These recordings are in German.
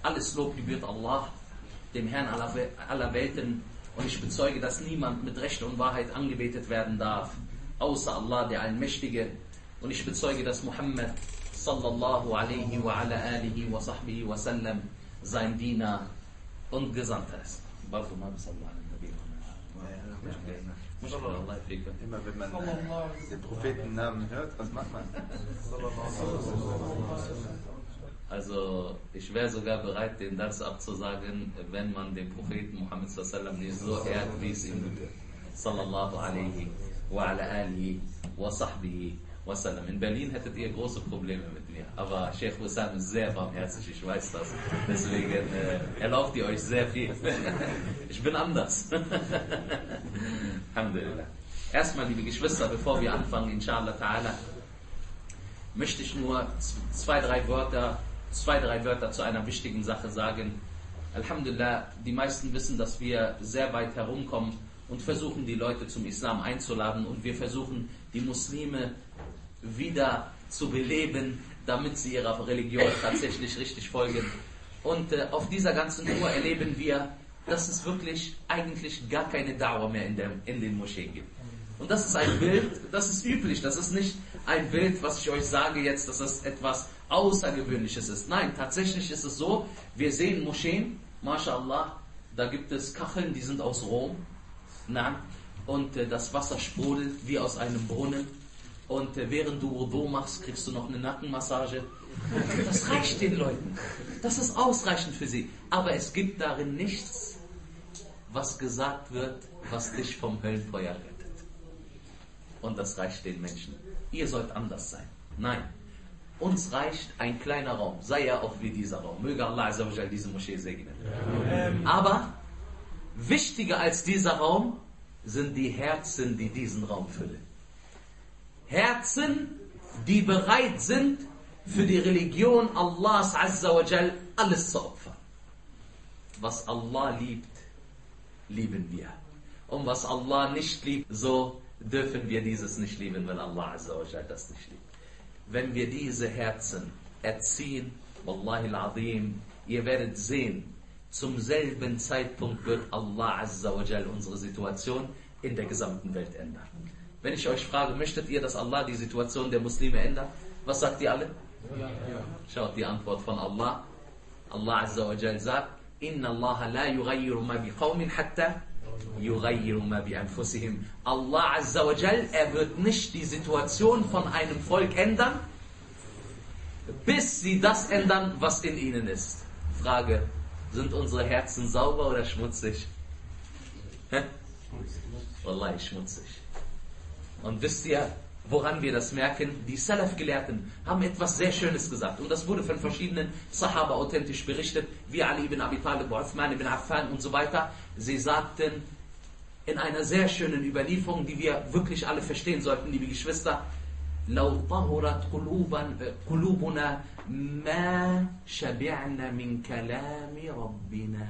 Alles Lob gebührt Allah, dem Herrn aller Welten, und ich bezeuge, dass niemand mit Recht und Wahrheit angebetet werden darf, außer Allah, der Allmächtige. Und ich bezeuge, dass Muhammad sallallahu alaihi wa ala alihi wa sahbihi wa sallam sein Diener und Gesandter ist. Immer wenn man den Prophetennamen hört, was macht man? Also ich wäre sogar bereit, den Dars abzusagen, wenn man den Propheten Muhammad sallallahu nicht so ehrt, wie es ihm gebührt. Sallallahu alaihi wa ala alihi wa sahbihi wa sallam. In Berlin hättet ihr große Probleme mit mir, aber Sheikh Hussam ist sehr barmherzig, ich weiß das. Deswegen erlaubt ihr euch sehr viel. Ich bin anders. Alhamdulillah. Erstmal, liebe Geschwister, bevor wir anfangen, inshallah ta'ala, möchte ich nur zwei, drei Wörter zu einer wichtigen Sache sagen. Alhamdulillah, die meisten wissen, dass wir sehr weit herumkommen und versuchen, die Leute zum Islam einzuladen, und wir versuchen, die Muslime wieder zu beleben, damit sie ihrer Religion tatsächlich richtig folgen. Und auf dieser ganzen Tour erleben wir, dass es wirklich eigentlich gar keine Dauer mehr in den Moscheen gibt. Und das ist ein Bild, das ist üblich, das ist nicht ein Bild, was ich euch sage jetzt, dass das etwas Außergewöhnliches ist. Nein, tatsächlich ist es so, wir sehen Moscheen, MashaAllah, da gibt es Kacheln, die sind aus Rom, und das Wasser sprudelt wie aus einem Brunnen, und während du Wudu machst, kriegst du noch eine Nackenmassage. Das reicht den Leuten, das ist ausreichend für sie, aber es gibt darin nichts, was gesagt wird, was dich vom Höllenfeuer rettet. Und das reicht den Menschen. Ihr sollt anders sein. Nein. Uns reicht ein kleiner Raum. Sei er auch wie dieser Raum. Möge Allah Azza wa Jal diese Moschee segnen. Aber wichtiger als dieser Raum sind die Herzen, die diesen Raum füllen. Herzen, die bereit sind, für die Religion Allahs Azza wa Jal alles zu opfern. Was Allah liebt, lieben wir. Und was Allah nicht liebt, so dürfen wir dieses nicht lieben, wenn Allah Azza wa Jal das nicht liebt. Wenn wir diese Herzen erziehen, Wallahi al-Azim, ihr werdet sehen, zum selben Zeitpunkt wird Allah Azza wa Jal unsere Situation in der gesamten Welt ändern. Wenn ich euch frage, möchtet ihr, dass Allah die Situation der Muslime ändert? Was sagt ihr alle? Ja. Schaut die Antwort von Allah. Allah Azza wa Jal sagt, Inna Allah la yughayyiru ma bi qawmin hatta yughayyiru ma bi anfusihim. Allah Azza wa Jal, er wird nicht die Situation von einem Volk ändern, bis sie das ändern, was in ihnen ist. Frage, sind unsere Herzen sauber oder schmutzig? Wallahi, schmutzig. Und wisst ihr, woran wir das merken? Die Salaf-Gelehrten haben etwas sehr Schönes gesagt. Und das wurde von verschiedenen Sahaba authentisch berichtet, wie Ali ibn Abi Talib, Uthman ibn Affan und so weiter. Sie sagten in einer sehr schönen Überlieferung, die wir wirklich alle verstehen sollten, liebe Geschwister, لو طهرت قلوبنا ما شبعنا من كلام ربنا.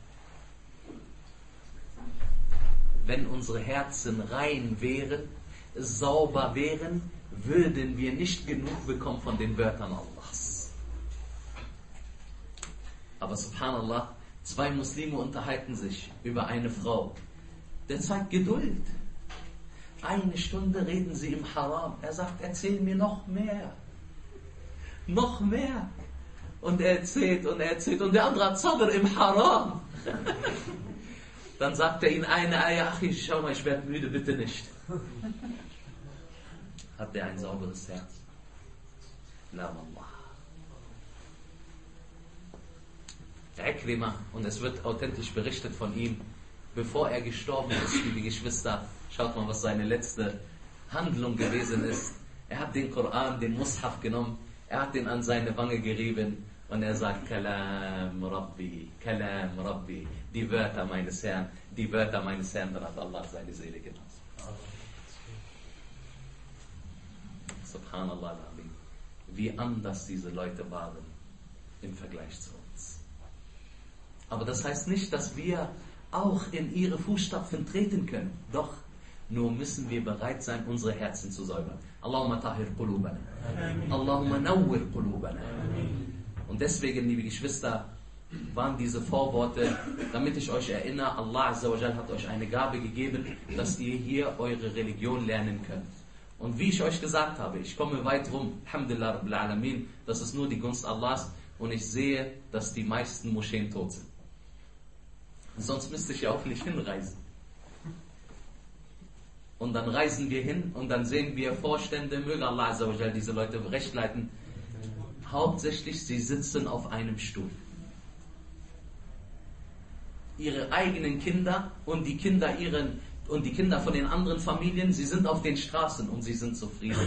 Wenn unsere Herzen rein wären, sauber wären, würden wir nicht genug bekommen von den Wörtern Allahs. Aber subhanallah, zwei Muslime unterhalten sich über eine Frau. Der zeigt Geduld. Eine Stunde reden sie im Haram. Er sagt, erzähl mir noch mehr. Noch mehr. Und er erzählt und er erzählt. Und der andere hat Sadr im Haram. Dann sagt er ihnen eine Ayah, schau mal, ich werde müde, bitte nicht. Hat er ein sauberes Herz? La Allah. Ikrima, und es wird authentisch berichtet von ihm, bevor er gestorben ist, liebe Geschwister, schaut mal, was seine letzte Handlung gewesen ist. Er hat den Koran, den Mushaf genommen, er hat den an seine Wange gerieben und er sagt, Kalam Rabbi, die Wörter meines Herrn, dann hat Allah seine Seele genossen. Subhanallah, wie anders diese Leute waren im Vergleich zu uns. Aber das heißt nicht, dass wir auch in ihre Fußstapfen treten können. Doch, nur müssen wir bereit sein, unsere Herzen zu säubern. Allahumma tahir qulubana. Allahumma nawwir qulubana. Und deswegen, liebe Geschwister, waren diese Vorworte, damit ich euch erinnere, Allah Azza wa Jal hat euch eine Gabe gegeben, dass ihr hier eure Religion lernen könnt. Und wie ich euch gesagt habe, ich komme weit rum, Alhamdulillah Rabbil Alamin, das ist nur die Gunst Allahs, und ich sehe, dass die meisten Moscheen tot sind. Sonst müsste ich ja auch nicht hinreisen. Und dann reisen wir hin und dann sehen wir Vorstände, möge Allah Azza wa Jal diese Leute recht leiten. Hauptsächlich, sie sitzen auf einem Stuhl. Ihre eigenen Kinder und die Kinder von den anderen Familien, sie sind auf den Straßen und sie sind zufrieden.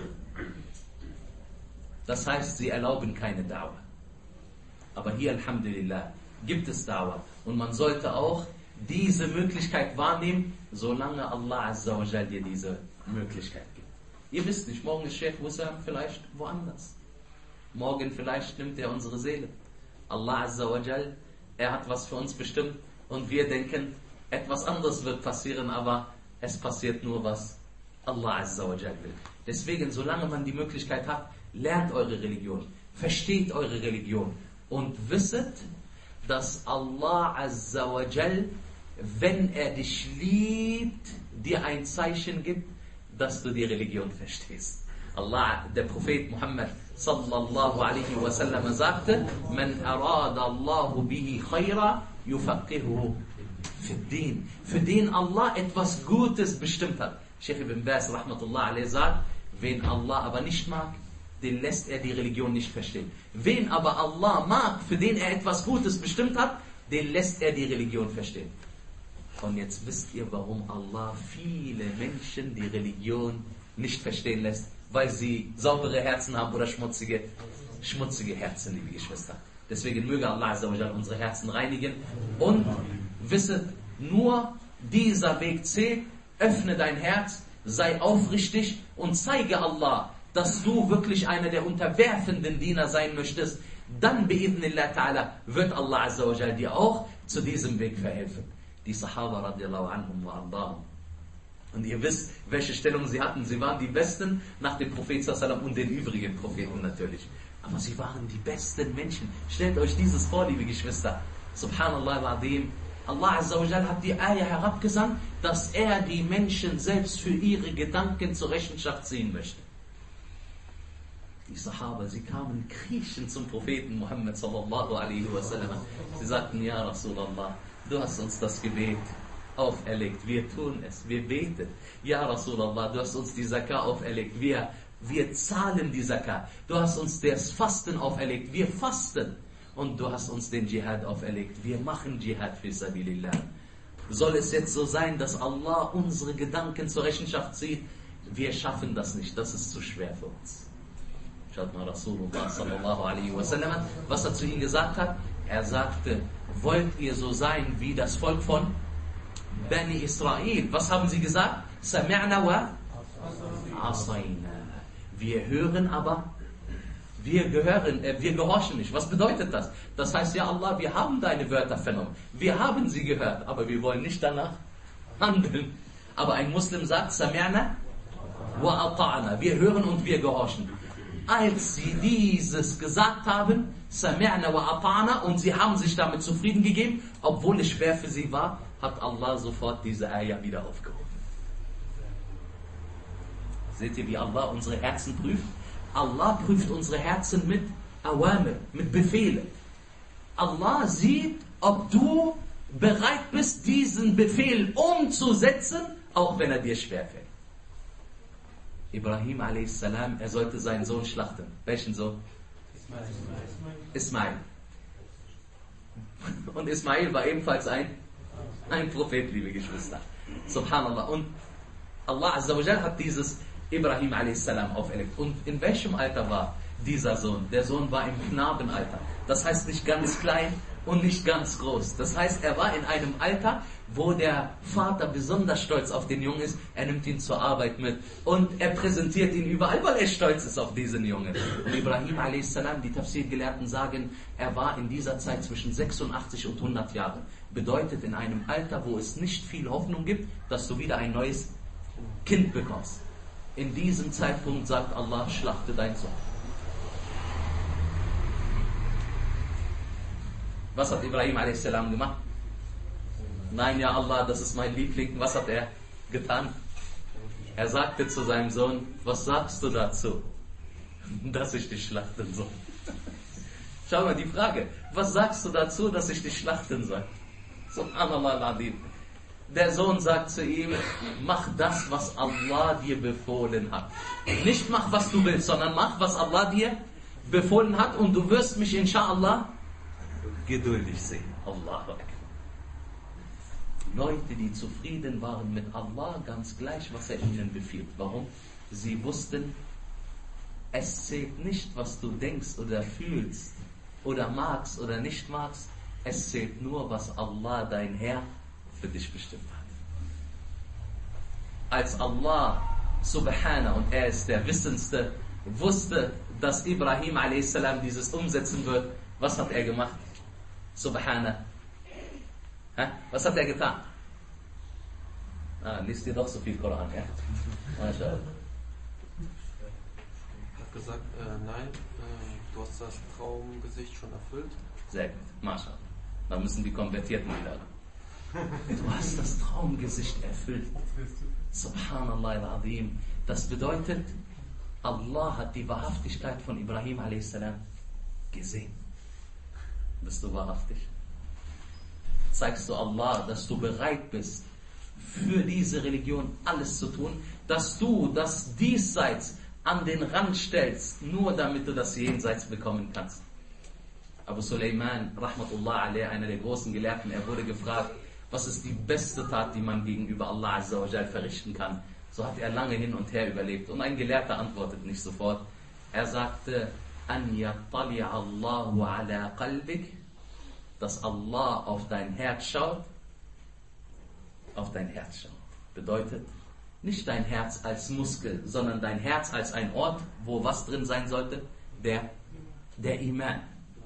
Das heißt, sie erlauben keine Dauer. Aber hier, Alhamdulillah, gibt es Dauer. Und man sollte auch diese Möglichkeit wahrnehmen, solange Allah Azza wa Jal dir diese Möglichkeit gibt. Ihr wisst nicht, morgen ist Sheikh Wissam vielleicht woanders. Morgen vielleicht nimmt er unsere Seele. Allah Azza wa Jal, er hat was für uns bestimmt und wir denken, etwas anderes wird passieren, aber es passiert nur, was Allah Azza wa Jal will. Deswegen, solange man die Möglichkeit hat, lernt eure Religion, versteht eure Religion und wisset, dass Allah Azza wa Jal, wenn er dich liebt, dir ein Zeichen gibt, dass du die Religion verstehst. Allah, der Prophet Muhammad sallallahu alaihi wasallam sagte, Man arada Allahu bihi khayra yufaqihuhu fi din. Für den Allah etwas Gutes bestimmt hat. Sheikh Ibn Baz rahmatullah alaihi sagt, wen Allah aber nicht mag, den lässt er die Religion nicht verstehen. Wen aber Allah mag, für den er etwas Gutes bestimmt hat, den lässt er die Religion verstehen. Und jetzt wisst ihr, warum Allah viele Menschen die Religion nicht verstehen lässt, weil sie saubere Herzen haben oder schmutzige Herzen, liebe Geschwister. Deswegen möge Allah Azza wa Jal unsere Herzen reinigen und wisset, nur dieser Weg zählt, öffne dein Herz, sei aufrichtig und zeige Allah, dass du wirklich einer der unterwerfenden Diener sein möchtest, dann bi'idhnillah ta'ala wird Allah Azza wa Jal dir auch zu diesem Weg verhelfen. Die Sahaba radiallahu anhum wa ardahum. Und ihr wisst, welche Stellung sie hatten. Sie waren die Besten nach dem Propheten sallallahu alaihi wasallam und den übrigen Propheten natürlich. Aber sie waren die besten Menschen. Stellt euch dieses vor, liebe Geschwister. Subhanallah al-Azim. Allah Azza wa Jal hat die Ayah herabgesandt, dass er die Menschen selbst für ihre Gedanken zur Rechenschaft ziehen möchte. Die Sahaba, sie kamen kriechend zum Propheten Muhammad sallallahu alaihi wasallam. Sie sagten, Ja Rasulallah, du hast uns das Gebet auferlegt, wir tun es, wir beten. Ja Rasulallah, du hast uns die Zakah auferlegt, wir zahlen die Zakah. Du hast uns das Fasten auferlegt, wir fasten. Und du hast uns den Dschihad auferlegt, wir machen Dschihad fi sabilillah. Soll es jetzt so sein, dass Allah unsere Gedanken zur Rechenschaft zieht? Wir schaffen das nicht, das ist zu schwer für uns. Schaut mal Rasulullah sallallahu alaihi wasallam, was er zu ihnen gesagt hat. Er sagte, wollt ihr so sein wie das Volk von Bani Israel? Was haben sie gesagt? Sami'na wa asayna. Wir hören aber, wir gehorchen nicht. Was bedeutet das? Das heißt, ja Allah, wir haben deine Wörter vernommen. Wir haben sie gehört, aber wir wollen nicht danach handeln. Aber ein Muslim sagt, Sami'na wa ata'na. Wir hören und wir gehorchen. Als sie dieses gesagt haben, Sami'na wa ata'na, und sie haben sich damit zufrieden gegeben, obwohl es schwer für sie war, hat Allah sofort diese Ayah wieder aufgehoben. Seht ihr, wie Allah unsere Herzen prüft? Allah prüft unsere Herzen mit Awamir, mit Befehlen. Allah sieht, ob du bereit bist, diesen Befehl umzusetzen, auch wenn er dir schwerfällt. Ibrahim a.s., er sollte seinen Sohn schlachten. Welchen Sohn? Ismail. Und Ismail war ebenfalls ein Prophet, liebe Geschwister. Subhanallah. Und Allah Azza wa Jal hat dieses Ibrahim a.s. auferlegt. Und in welchem Alter war dieser Sohn? Der Sohn war im Knabenalter. Das heißt nicht ganz klein und nicht ganz groß. Das heißt, er war in einem Alter, wo der Vater besonders stolz auf den Jungen ist. Er nimmt ihn zur Arbeit mit und er präsentiert ihn überall, weil er stolz ist auf diesen Jungen. Und Ibrahim a.s., die Tafsir-Gelehrten sagen, er war in dieser Zeit zwischen 86 und 100 Jahren. Bedeutet in einem Alter, wo es nicht viel Hoffnung gibt, dass du wieder ein neues Kind bekommst. In diesem Zeitpunkt sagt Allah, schlachte dein Sohn. Was hat Ibrahim a.s. gemacht? Nein, ja Allah, das ist mein Liebling. Was hat er getan? Er sagte zu seinem Sohn, was sagst du dazu, dass ich dich schlachten soll? Schau mal die Frage, was sagst du dazu, dass ich dich schlachten soll? Subhanallah al-Adim. Der Sohn sagt zu ihm, mach das, was Allah dir befohlen hat. Nicht mach, was du willst, sondern mach, was Allah dir befohlen hat und du wirst mich inshallah geduldig sehen. Allahu Akbar. Leute, die zufrieden waren mit Allah, ganz gleich, was er ihnen befiehlt. Warum? Sie wussten, es zählt nicht, was du denkst oder fühlst oder magst oder nicht magst. Es zählt nur, was Allah, dein Herr, für dich bestimmt hat. Als Allah, Subhana, und er ist der Wissendste, wusste, dass Ibrahim a.s. dieses umsetzen wird, was hat er gemacht? Subhana. Was hat er getan? Liest ihr doch so viel Koran, ja? Hat gesagt, nein, du hast das Traumgesicht schon erfüllt. Sehr gut, MashaAllah. Da müssen die Konvertierten wieder. Du hast das Traumgesicht erfüllt. Subhanallah al-Azim. Das bedeutet, Allah hat die Wahrhaftigkeit von Ibrahim a.s. gesehen. Bist du wahrhaftig? Zeigst du Allah, dass du bereit bist, für diese Religion alles zu tun, dass du das Diesseits an den Rand stellst, nur damit du das Jenseits bekommen kannst. Abu Suleiman, Rahmatullah alayh, einer der großen Gelehrten, er wurde gefragt, was ist die beste Tat, die man gegenüber Allah Azza wa Jal verrichten kann. So hat er lange hin und her überlegt. Und ein Gelehrter antwortet nicht sofort. Er sagte, An yattali'a Allahu ala qalbik, dass Allah auf dein Herz schaut. Auf dein Herz schaut. Bedeutet, nicht dein Herz als Muskel, sondern dein Herz als ein Ort, wo was drin sein sollte? Der Iman.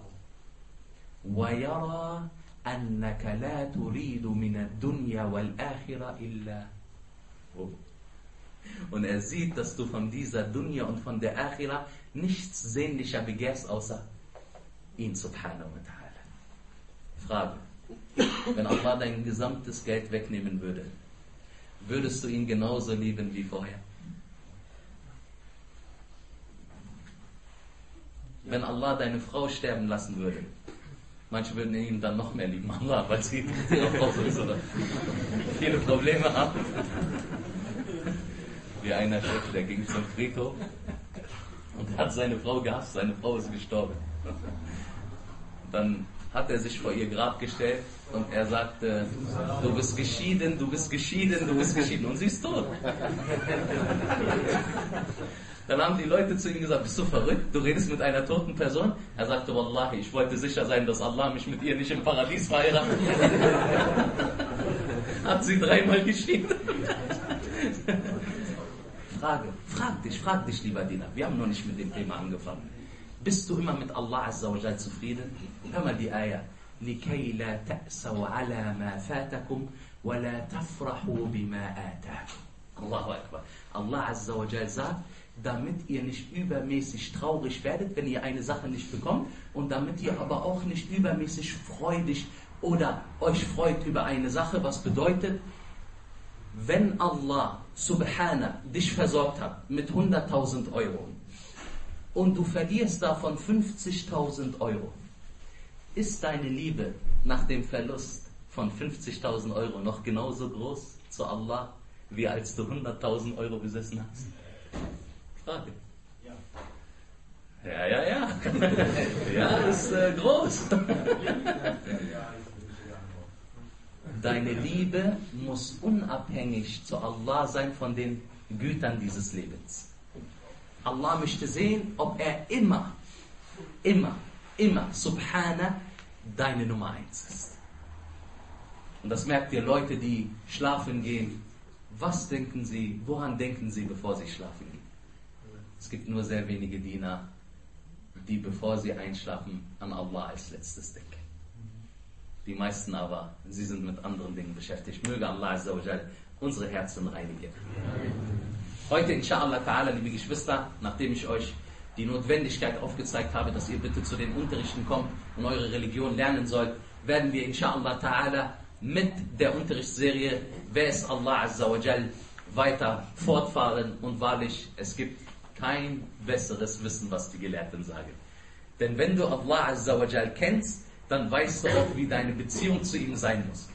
وَيَرَى أَنَّكَ لَا تُرِيدُ مِنَ الدُّنْيَا وَالْآخِرَةِ إِلَّا. Und er sieht, dass du von dieser Dunya und von der Akhira nichts sehnlicher begehrst, außer ihn subhanahu wa ta'ala. Frage. Wenn Allah dein gesamtes Geld wegnehmen würde, würdest du ihn genauso lieben wie vorher? Wenn Allah deine Frau sterben lassen würde, manche würden ihn dann noch mehr lieben, Allah, weil sie ihre Frau sowieso viele Probleme haben. Wie einer Chef, der ging zum Friedhof und hat seine Frau gehasst, seine Frau ist gestorben. Dann hat er sich vor ihr Grab gestellt und er sagte, du bist geschieden, du bist geschieden, du bist geschieden und sie ist tot. Dann haben die Leute zu ihm gesagt, bist du verrückt? Du redest mit einer toten Person? Er sagte, Wallahi, ich wollte sicher sein, dass Allah mich mit ihr nicht im Paradies verheiratet. Hat sie 3-mal geschieden. Frag dich, lieber Diener. Wir haben noch nicht mit dem Thema angefangen. Bist du immer mit Allah Azza wa Jal zufrieden? Hör mal die Ayah. لِكَيْ لَا تَأْسَوْا عَلَى مَا فَاتَكُمْ وَلَا تَفْرَحُوا بِمَا آتَاكُمْ. Allahu Akbar. Allah Azza wa Jal sagt, damit ihr nicht übermäßig traurig werdet, wenn ihr eine Sache nicht bekommt, und damit ihr aber auch nicht übermäßig freudig oder euch freut über eine Sache, was bedeutet, wenn Allah Subhana dich versorgt hat mit 100.000 Euro und du verlierst davon 50.000 Euro, ist deine Liebe nach dem Verlust von 50.000 Euro noch genauso groß zu Allah, wie als du 100.000 Euro besessen hast? Frage. Ja. Ja, ist groß. Deine Liebe muss unabhängig zu Allah sein von den Gütern dieses Lebens. Allah möchte sehen, ob er immer, Subhana, deine Nummer 1 ist. Und das merkt ihr Leute, die schlafen gehen. Was denken sie, woran denken sie, bevor sie schlafen gehen? Es gibt nur sehr wenige Diener, die bevor sie einschlafen an Allah als letztes denken. Die meisten aber, sie sind mit anderen Dingen beschäftigt. Möge Allah Azza wa Jal unsere Herzen reinigen. Heute, inshallah ta'ala, liebe Geschwister, nachdem ich euch die Notwendigkeit aufgezeigt habe, dass ihr bitte zu den Unterrichten kommt und eure Religion lernen sollt, werden wir inshallah ta'ala mit der Unterrichtsserie Wer ist Allah Azza wa Jal weiter fortfahren, und wahrlich, es gibt kein besseres Wissen, was die Gelehrten sagen. Denn wenn du Allah Azza wa Jal kennst, dann weißt du auch, wie deine Beziehung zu ihm sein muss.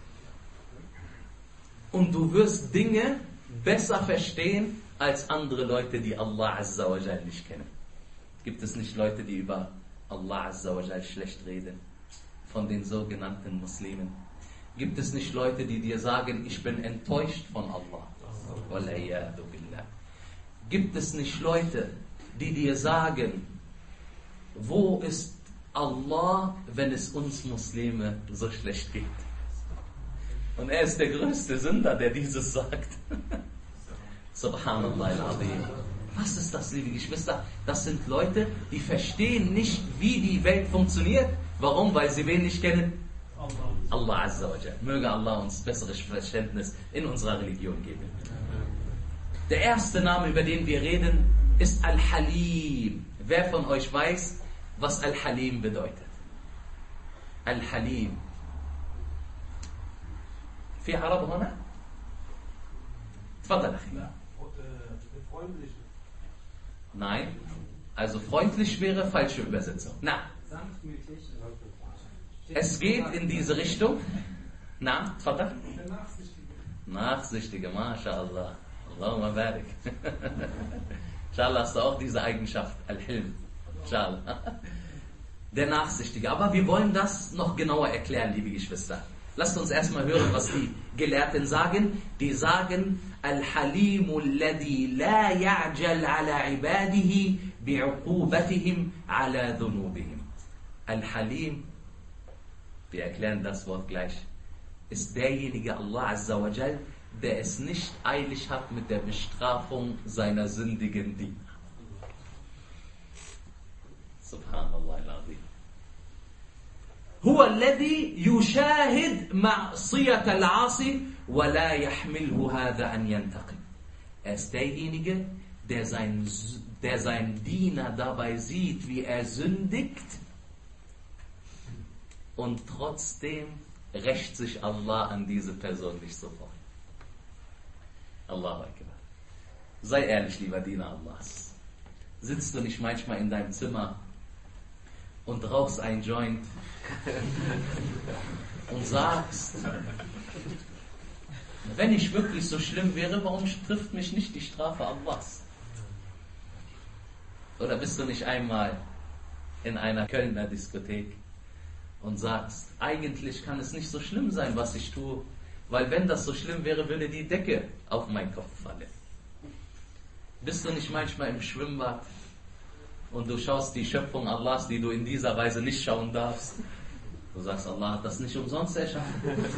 Und du wirst Dinge besser verstehen als andere Leute, die Allah Azza wa Jal nicht kennen. Gibt es nicht Leute, die über Allah Azza wa Jal schlecht reden? Von den sogenannten Muslimen. Gibt es nicht Leute, die dir sagen, ich bin enttäuscht von Allah? Wal'iyadu billah. Gibt es nicht Leute, die dir sagen, wo ist Allah, wenn es uns Muslime so schlecht geht? Und er ist der größte Sünder, der dieses sagt. Subhanallah al-Azim. Was ist das, liebe Geschwister? Das sind Leute, die verstehen nicht, wie die Welt funktioniert. Warum? Weil sie wen nicht kennen? Allah Azza wa Jal. Möge Allah uns besseres Verständnis in unserer Religion geben. Der erste Name, über den wir reden, ist Al-Halim. Wer von euch weiß, was Al-Halim bedeutet? Al-Halim. في عرب هنا؟ تفضل أخي. Freundlich. Nein. Also freundlich wäre falsche Übersetzung. Na. Sanftmütig. Es geht in diese Richtung. Na, تفضل. Der Nachsichtige. Nachsichtige, MashaAllah. Allahumma barik. Inshallah hast du auch diese Eigenschaft, Al-Hilm. Inshallah. Der Nachsichtige. Aber wir wollen das noch genauer erklären, liebe Geschwister. Lasst uns erstmal hören, was die Gelehrten sagen. Die sagen, Al-Halimu alladhi la ya'jal ala ibadihi bi'uqubatihim ala dhunubihim. Al-Halim, wir erklären das Wort gleich, ist derjenige Allah Azza wa Jal, der es nicht eilig hat mit der Bestrafung seiner sündigen Diener. Subhanallah al-Azim. هو الذي يشاهد معصية العاصي ولا يحمله هذا أن ينتقم. Er ist derjenige, der seinen Diener dabei sieht, wie er sündigt, und trotzdem rächt sich Allah an diese Person nicht sofort. Allahu Akbar. Sei ehrlich, lieber Diener Allahs. Sitzt du nicht manchmal in deinem Zimmer und rauchst ein Joint und sagst, wenn ich wirklich so schlimm wäre, warum trifft mich nicht die Strafe Allahs? Oder bist du nicht einmal in einer Kölner Diskothek und sagst, eigentlich kann es nicht so schlimm sein, was ich tue, weil wenn das so schlimm wäre, würde die Decke auf meinen Kopf fallen. Bist du nicht manchmal im Schwimmbad und du schaust die Schöpfung Allahs, die du in dieser Weise nicht schauen darfst? Du sagst, Allah hat das nicht umsonst erschaffen.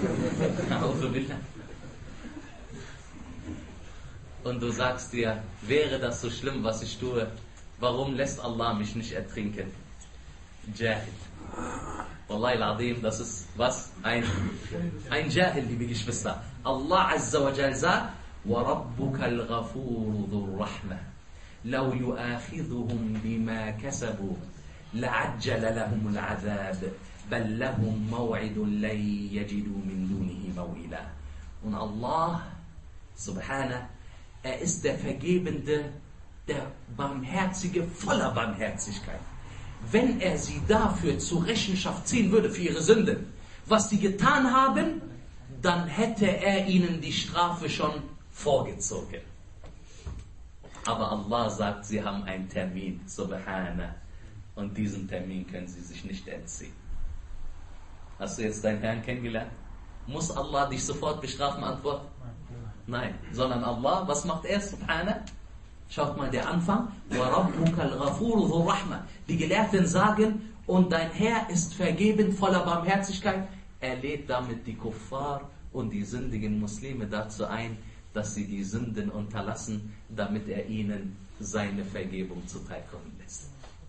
Und du sagst dir, wäre das so schlimm, was ich tue, warum lässt Allah mich nicht ertrinken? Jahil. Wallahi al-Azim, das ist was? Ein Jahil, liebe Geschwister. Allah Azza wa Jal sagt, وَرَبُّكَ الْغَفُورُ ذُو الرَّحْمَةِ لَوْ يُؤَاخِذُهُمْ بِمَا كَسَبُوا لَعَجَّلَ لَهُمُ الْعَذَابِ بَلْ لَهُمْ مَوْعِدٌ لَنْ يَجِدُوا مِنْ دُونِهِ مَوْئِلًا. Und Allah, subhanahu, er ist der Vergebende, der Barmherzige, voller Barmherzigkeit. Wenn er sie dafür zur Rechenschaft ziehen würde, für ihre Sünden, was sie getan haben, dann hätte er ihnen die Strafe schon vorgezogen. Aber Allah sagt, sie haben einen Termin, subhana, und diesen Termin können sie sich nicht entziehen. Hast du jetzt deinen Herrn kennengelernt? Muss Allah dich sofort bestrafen? Antwort? Nein, sondern Allah, was macht er, subhana? Schaut mal, der Anfang, وَرَبُّكَ الْغَفُورُ ذُو الرَّحْمَةِ. Die Gelehrten sagen, und dein Herr ist vergebend, voller Barmherzigkeit. Er lädt damit die Kuffar und die sündigen Muslime dazu ein, dass sie die Sünden unterlassen, damit er ihnen seine Vergebung zuteilkommen lässt.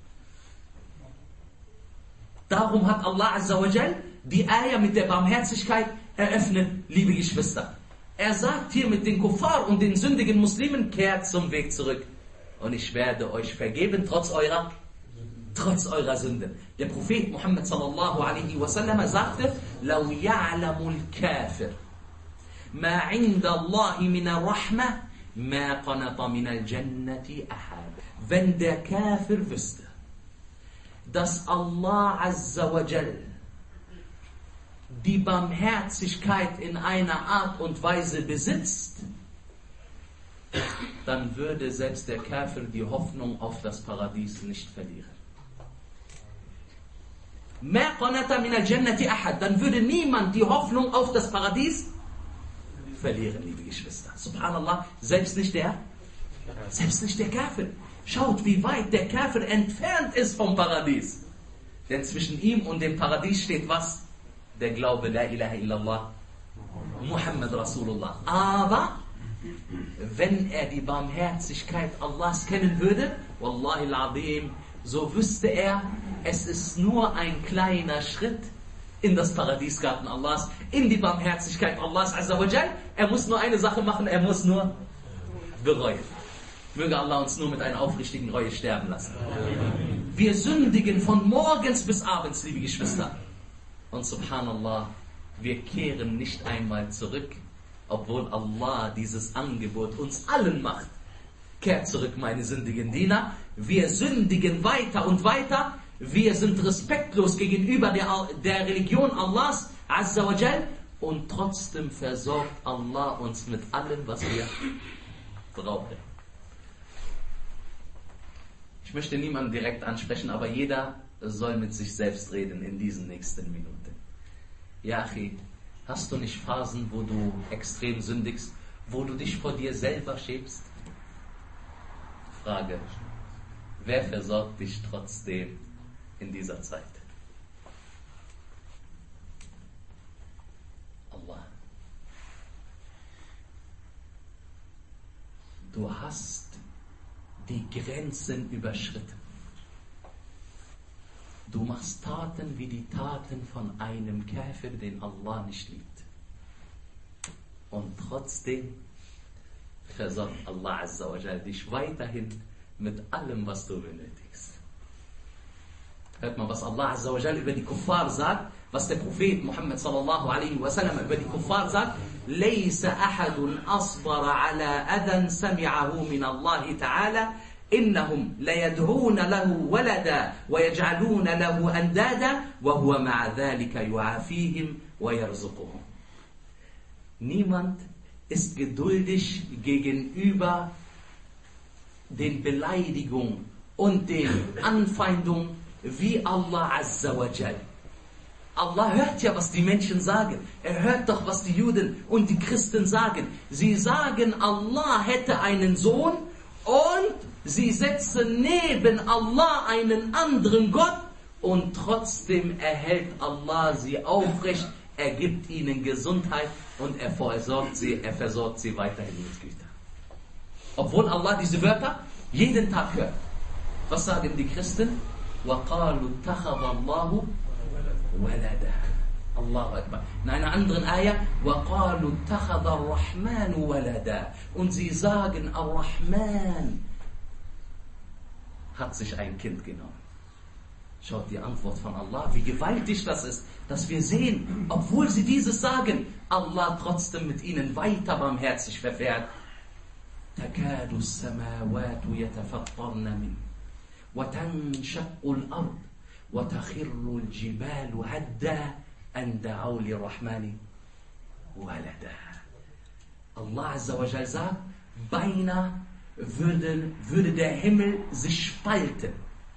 Darum hat Allah Azza wa Jal die Ayah mit der Barmherzigkeit eröffnet, liebe Geschwister. Er sagt hier mit den Kuffar und den sündigen Muslimen, kehrt zum Weg zurück. und ich werde euch vergeben, trotz eurer Sünde. Der Prophet Muhammad sallallahu alaihi wasallam sagte, لَوْ يَعْلَمُ الْكَافِرُ مَا عِنْدَ اللَّهِ مِنَ الرَّحْمَةِ مَا قَنَطَ مِنَ الْجَنَّةِ أَحَدٌ. Wenn der Kafir wüsste, dass Allah Azza wa Jal die Barmherzigkeit in einer Art und Weise besitzt, dann würde selbst der Kafir die Hoffnung auf das Paradies nicht verlieren. Dann würde niemand die Hoffnung auf das Paradies verlieren, liebe Geschwister. Subhanallah, selbst nicht der Kafir. Schaut, wie weit der Kafir entfernt ist vom Paradies. Denn zwischen ihm und dem Paradies steht was? Der Glaube, La ilaha illallah, Muhammad Rasulullah. Aber wenn er die Barmherzigkeit Allahs kennen würde, Wallahi al-Azim, so wüsste er, es ist nur ein kleiner Schritt in das Paradiesgarten Allahs, in die Barmherzigkeit Allahs Azza wa Jal. Er muss nur eine Sache machen, er muss nur bereuen. Möge Allah uns nur mit einer aufrichtigen Reue sterben lassen. Wir sündigen von morgens bis abends, liebe Geschwister. Und subhanallah, wir kehren nicht einmal zurück, obwohl Allah dieses Angebot uns allen macht. Kehrt zurück, meine sündigen Diener. Wir sündigen weiter und weiter. Wir sind respektlos gegenüber der Religion Allahs Azza wa Jal. Und trotzdem versorgt Allah uns mit allem, was wir brauchen. Ich möchte niemanden direkt ansprechen, aber jeder soll mit sich selbst reden in diesen nächsten Minuten. Ja, Achi, hast du nicht Phasen, wo du extrem sündigst, wo du dich vor dir selber schämst? Frage, wer versorgt dich trotzdem in dieser Zeit? Allah. Du hast die Grenzen überschritten. Du machst Taten wie die Taten von einem Kafir, den Allah nicht liebt. Und trotzdem versorgt Allah Azza wa Jal dich weiterhin mit allem, was du benötigst. Hört mal, was Allah Azza wa Jal über die Kuffar sagt, was der Prophet Muhammad sallallahu alaihi wasallam über die Kuffar sagt. لَيْسَ أَحَدٌ أَصْبَرَ عَلَى أَذًى سَمِعَهُ مِنَ اللَّهِ تَعَالَى إِنَّهُمْ لَيَدْعُونَ لَهُ وَلَدًا وَيَجْعَلُونَ لَهُ أَنْدَادًا وَهُوَ مَعَ ذَلِكَ يُعَافِيهِمْ وَيَرْزُقُهُمْ. Niemand ist geduldig gegenüber den Beleidigungen und den Anfeindungen wie Allah Azza wa Jal. Allah hört ja, was die Menschen sagen. Er hört doch, was die Juden und die Christen sagen. Sie sagen, Allah hätte einen Sohn und sie setzen neben Allah einen anderen Gott und trotzdem erhält Allah sie aufrecht, er gibt ihnen Gesundheit und er versorgt sie weiterhin mit Gütern. Obwohl Allah diese Wörter jeden Tag hört. Was sagen die Christen? وَقَالُوا اتَّخَذَ اللَّهُ وَلَدًا. Allahu Akbar. In einer anderen Ayah, وَقَالُوا اتَّخَذَ الرَّحْمَنُ وَلَدًا. Und sie sagen, Ar-Rahman hat sich ein Kind genommen. Schaut die Antwort von Allah, wie gewaltig das ist, dass wir sehen, obwohl sie dieses sagen, Allah trotzdem mit ihnen weiter barmherzig verfährt. تَكَادُ السَّمَاوَاتُ يَتَفَطَّرْنَ مِنْهُ وَتَنْشَقُّ الْأَرْضُ وَتَخِرُّ الْجِبَالُ هَدًّا أَنْ دَعَوْا لِلرَّحْمَنِ وَلَدًا. Allah Azza wa Jal sagt, beinahe würde der Himmel sich spalten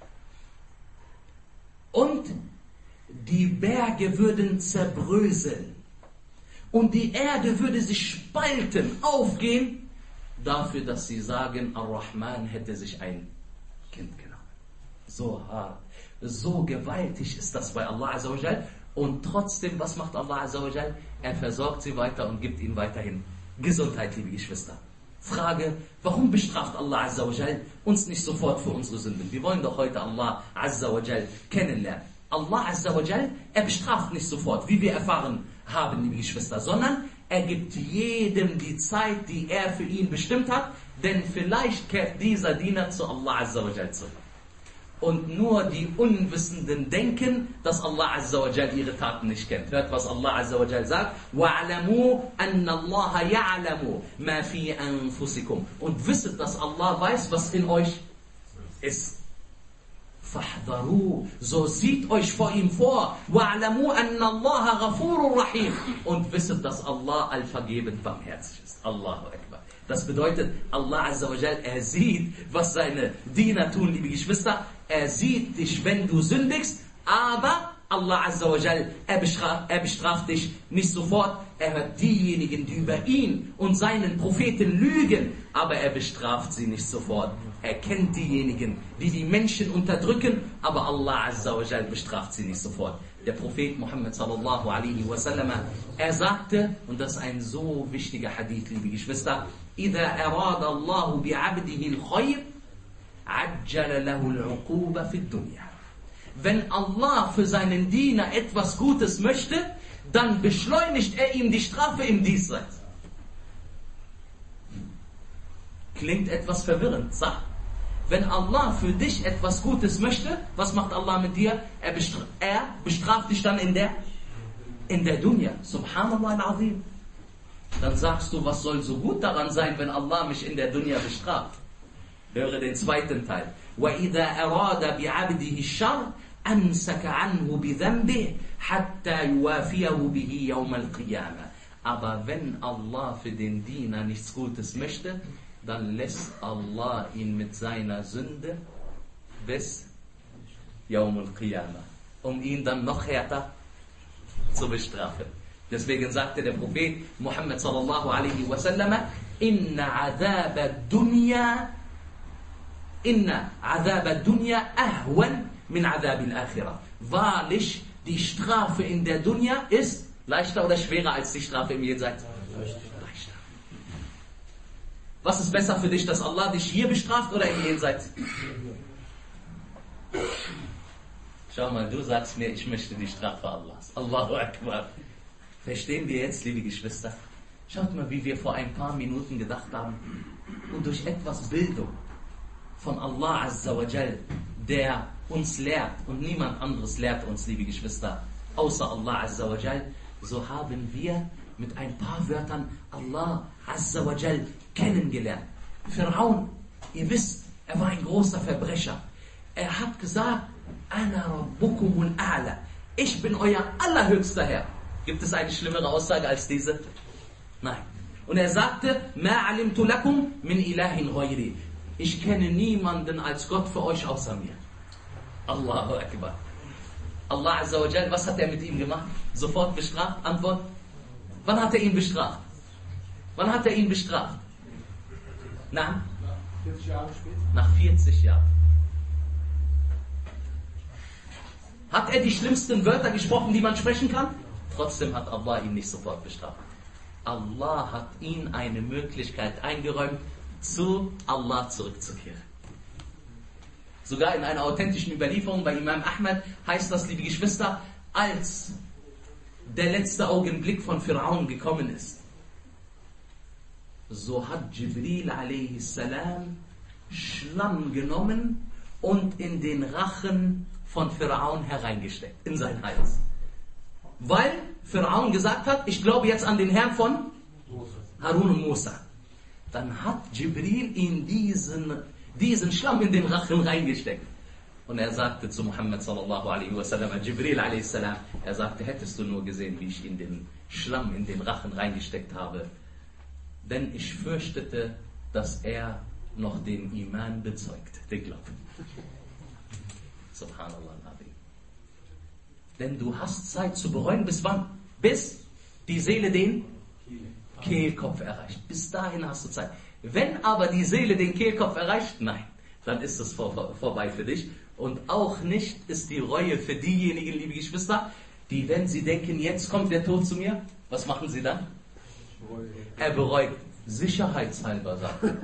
und die Berge würden zerbröseln und die Erde würde sich spalten, aufgehen, dafür, dass sie sagen, Ar-Rahman hätte sich ein Kind genommen. So hart, so gewaltig ist das bei Allah Azza wa Jal. Und trotzdem, was macht Allah Azza wa Jal? Er versorgt sie weiter und gibt ihnen weiterhin Gesundheit, liebe Geschwister. Frage, warum bestraft Allah Azza wa Jal uns nicht sofort für unsere Sünden? Wir wollen doch heute Allah Azza wa Jal kennenlernen. Allah Azza wa Jal, er bestraft nicht sofort, wie wir erfahren haben, liebe Geschwister, sondern er gibt jedem die Zeit, die er für ihn bestimmt hat. denn vielleicht kehrt dieser Diener zu Allah Azza wa Jal zurück. Und nur die Unwissenden denken, dass Allah Azza wa Jal ihre Taten nicht kennt. Hört, was Allah Azza wa Jal sagt. وَعْلَمُوا أَنَّ اللَّهَ يَعْلَمُ مَا فِي أَنفُسِكُمْ. Und wisset, dass Allah weiß, was in euch ist. فَاحْذَرُوا. So sieht euch vor ihm vor. وَعْلَمُوا أَنَّ اللَّهَ غَفُورٌ رَحِيمٌ. Und wisset, dass Allah allvergebend barmherzig ist. Allahu Akbar. Das bedeutet, Allah Azza wa Jal, er sieht, was seine Diener tun, liebe Geschwister. Er sieht dich, wenn du sündigst, aber Allah Azza wa Jal, er bestraft dich nicht sofort. Er hört diejenigen, die über ihn und seinen Propheten lügen, aber er bestraft sie nicht sofort. Er kennt diejenigen, die die Menschen unterdrücken, aber Allah Azza wa Jal bestraft sie nicht sofort. Der Prophet Muhammad sallallahu alaihi wasallam, er sagte, und das ist ein so wichtiger Hadith, liebe Geschwister, إِذَا أَرَادَ اللَّهُ بِعَبْدِهِ الْخَيْرِ عَجَّلَ لَهُ الْعُقُوبَ فِي الدُّنْيَا. Wenn Allah für seinen Diener etwas Gutes möchte, dann beschleunigt er ihm die Strafe im Diesseits. Klingt etwas verwirrend, sagt. Wenn Allah für dich etwas Gutes möchte, was macht Allah mit dir? Er bestraft dich dann in der Dunya. Subhanallah al-Azim. Dann sagst du, was soll so gut daran sein, wenn Allah mich in der Dunya bestraft? Höre den zweiten Teil. وَإِذَا أَرَادَ بِعَبْدِهِ الشَّرَّ أَمْسَكَ عَنْهُ بِذَنْبِهِ حَتَّى يُوَافِيَهُ بِهِ يَوْمَ الْقِيَامَةِ. Aber wenn Allah für den Diener nichts Gutes möchte, dann lässt Allah ihn mit seiner Sünde bis Yawm al-Qiyamah, um ihn dann noch härter zu bestrafen. Deswegen sagte der Prophet Muhammad sallallahu alaihi wasallam, Inna adhab ad-dunya ahwan min adhab al-akhirah. Wahrlich, die Strafe in der Dunya ist leichter oder schwerer als die Strafe im Jenseits? Leichter. Was ist besser für dich, dass Allah dich hier bestraft oder im Jenseits? Schau mal, du sagst mir, ich möchte die Strafe Allahs. Allahu Akbar. Verstehen wir jetzt, liebe Geschwister? Schaut mal, wie wir vor ein paar Minuten gedacht haben. Und durch etwas Bildung von Allah Azza wa Jal, der uns lehrt und niemand anderes lehrt uns, liebe Geschwister, außer Allah Azza wa Jal, so haben wir mit ein paar Wörtern Allah Azza wa Jal kennengelernt. Pharaon, ihr wisst, er war ein großer Verbrecher. Er hat gesagt, Ana Rabbukumul A'la. Ich bin euer allerhöchster Herr. Gibt es eine schlimmere Aussage als diese? Nein. Und er sagte, Ma alimtu lakum min ilahin ghayri. Ich kenne niemanden als Gott für euch außer mir. Allahu Akbar. Allah Azza wa Jal, was hat er mit ihm gemacht? Sofort bestraft? Antwort? Wann hat er ihn bestraft? Wann hat er ihn bestraft? Na? 40 Jahre später. Nach 40 Jahren. Hat er die schlimmsten Wörter gesprochen, die man sprechen kann? Trotzdem hat Allah ihn nicht sofort bestraft. Allah hat ihm eine Möglichkeit eingeräumt, zu Allah zurückzukehren. Sogar in einer authentischen Überlieferung bei Imam Ahmad heißt das, liebe Geschwister, als der letzte Augenblick von Pharaon gekommen ist, so hat Jibril a.s. Schlamm genommen und in den Rachen von Pharaon hereingesteckt, in sein Hals. Weil Pharaon gesagt hat, ich glaube jetzt an den Herrn von Harun und Musa. Dann hat Jibril ihm diesen Schlamm in den Rachen reingesteckt. Und er sagte zu Muhammad sallallahu alaihi wasallam, Jibril a.s., er sagte, hättest du nur gesehen, wie ich in den Schlamm in den Rachen reingesteckt habe. Denn ich fürchtete, dass er noch den Iman bezeugt, den Glauben. Subhanallah. Denn du hast Zeit zu bereuen, bis wann? Bis die Seele den Kehlkopf erreicht. Bis dahin hast du Zeit. Wenn aber die Seele den Kehlkopf erreicht, nein, dann ist es vorbei für dich. Und auch nicht ist die Reue für diejenigen, liebe Geschwister, die, wenn sie denken, jetzt kommt der Tod zu mir, was machen sie dann? Er bereut. Sicherheitshalber, sagt er.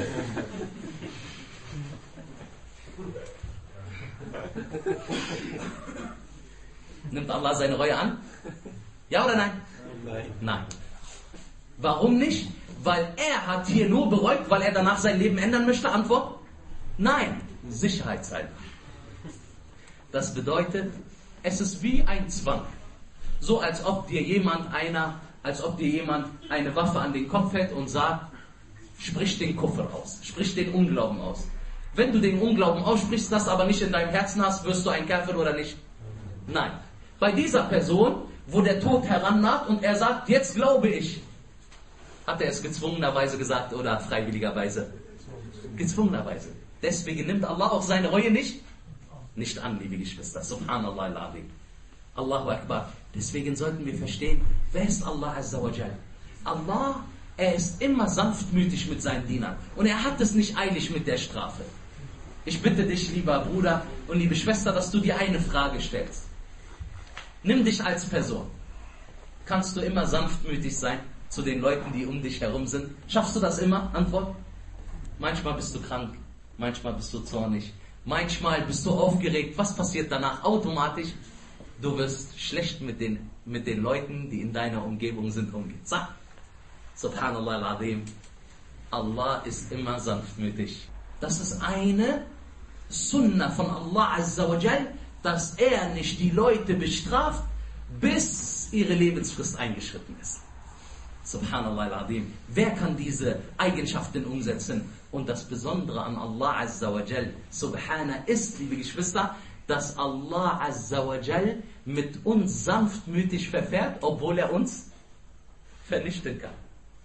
Nimmt Allah seine Reue an? Ja oder nein? Nein. Nein. Warum nicht? weil er hat hier nur bereut, weil er danach sein Leben ändern möchte? Antwort: Nein, sicherheitshalber. Das bedeutet, es ist wie ein Zwang. So als ob dir jemand eine Waffe an den Kopf hält und sagt, sprich den Kufr aus, sprich den Unglauben aus. Wenn du den Unglauben aussprichst, das aber nicht in deinem Herzen hast, wirst du ein Kafir oder nicht? Nein. Bei dieser Person, wo der Tod herannaht und er sagt, jetzt glaube ich, hat er es gezwungenerweise gesagt oder freiwilligerweise? Gezwungenerweise. Deswegen nimmt Allah auch seine Reue nicht an, liebe Geschwister. Subhanallah al-Azim. Allahu Akbar. Deswegen sollten wir verstehen, wer ist Allah Azza wa Jal? Allah, er ist immer sanftmütig mit seinen Dienern. Und er hat es nicht eilig mit der Strafe. Ich bitte dich, lieber Bruder und liebe Schwester, dass du dir eine Frage stellst. Nimm dich als Person. Kannst du immer sanftmütig sein zu den Leuten, die um dich herum sind? Schaffst du das immer? Antwort: Manchmal bist du krank, manchmal bist du zornig, manchmal bist du aufgeregt. Was passiert danach? Automatisch, du wirst schlecht mit den Leuten, die in deiner Umgebung sind, umgehen. Sag, Subhanallah al-Azim, Allah ist immer sanftmütig. Das ist eine Sunnah von Allah Azza wa Jal, dass er nicht die Leute bestraft, bis ihre Lebensfrist eingeschritten ist. Subhanallah al-Azim. Wer kann diese Eigenschaften umsetzen? Und das Besondere an Allah Azza wa Jal, Subhana, ist, liebe Geschwister, dass Allah Azza wa Jal mit uns sanftmütig verfährt, obwohl er uns vernichten kann.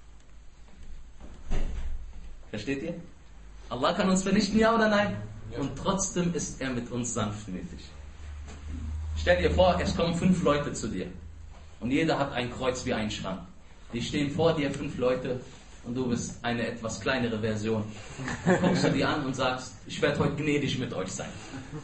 Versteht ihr? Allah kann uns vernichten, ja oder nein? Und trotzdem ist er mit uns sanftmütig. Stell dir vor, es kommen 5 Leute zu dir. Und jeder hat ein Kreuz wie ein Schrank. Die stehen vor dir, 5 Leute, und du bist eine etwas kleinere Version. Dann guckst du die an und sagst, ich werde heute gnädig mit euch sein.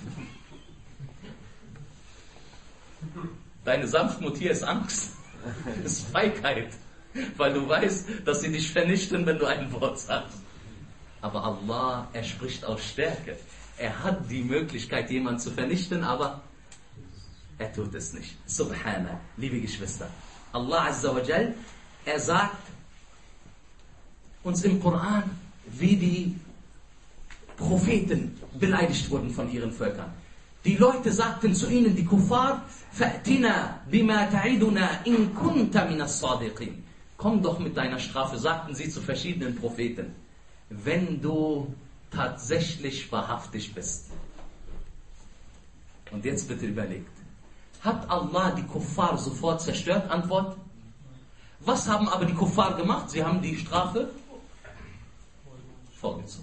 Deine Sanftmut hier ist Angst, ist Feigheit, weil du weißt, dass sie dich vernichten, wenn du ein Wort sagst. Aber Allah, er spricht aus Stärke. Er hat die Möglichkeit, jemanden zu vernichten, aber er tut es nicht. Subhana, liebe Geschwister. Allah Azza wa Jal, er sagt uns im Koran, wie die Propheten beleidigt wurden von ihren Völkern. Die Leute sagten zu ihnen, die Kuffar, Fa'tina bima ta'iduna in kunta minas sadiqin. Komm doch mit deiner Strafe, sagten sie zu verschiedenen Propheten, wenn du tatsächlich wahrhaftig bist. Und jetzt bitte überlegt, hat Allah die Kuffar sofort zerstört? Antwort: Was haben aber die Kuffar gemacht? Sie haben die Strafe vorgezogen.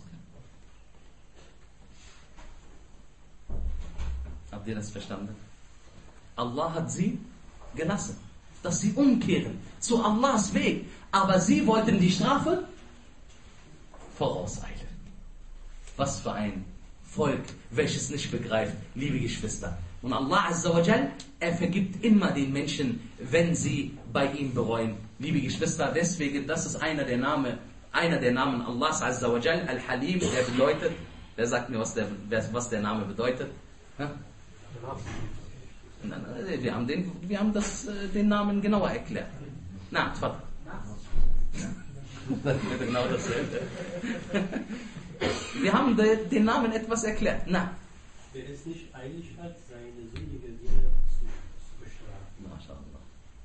Habt ihr das verstanden? Allah hat sie gelassen, dass sie umkehren zu Allahs Weg, aber sie wollten die Strafe vorauseilen. Was für ein Volk, welches nicht begreift, liebe Geschwister. Und Allah Azza wa Jal, er vergibt immer den Menschen, wenn sie bei ihm bereuen. Liebe Geschwister, deswegen, das ist einer der Namen Allahs Azza wa Jal, Al-Halim, der bedeutet, wer sagt mir, was der Name bedeutet? Ha? Wir haben den Namen genauer erklärt. Na, Vater. Genau dasselbe. Wir haben den Namen etwas erklärt. Na. Wer es nicht eilig hat, seine sündige Diener zu bestrafen. MashaAllah.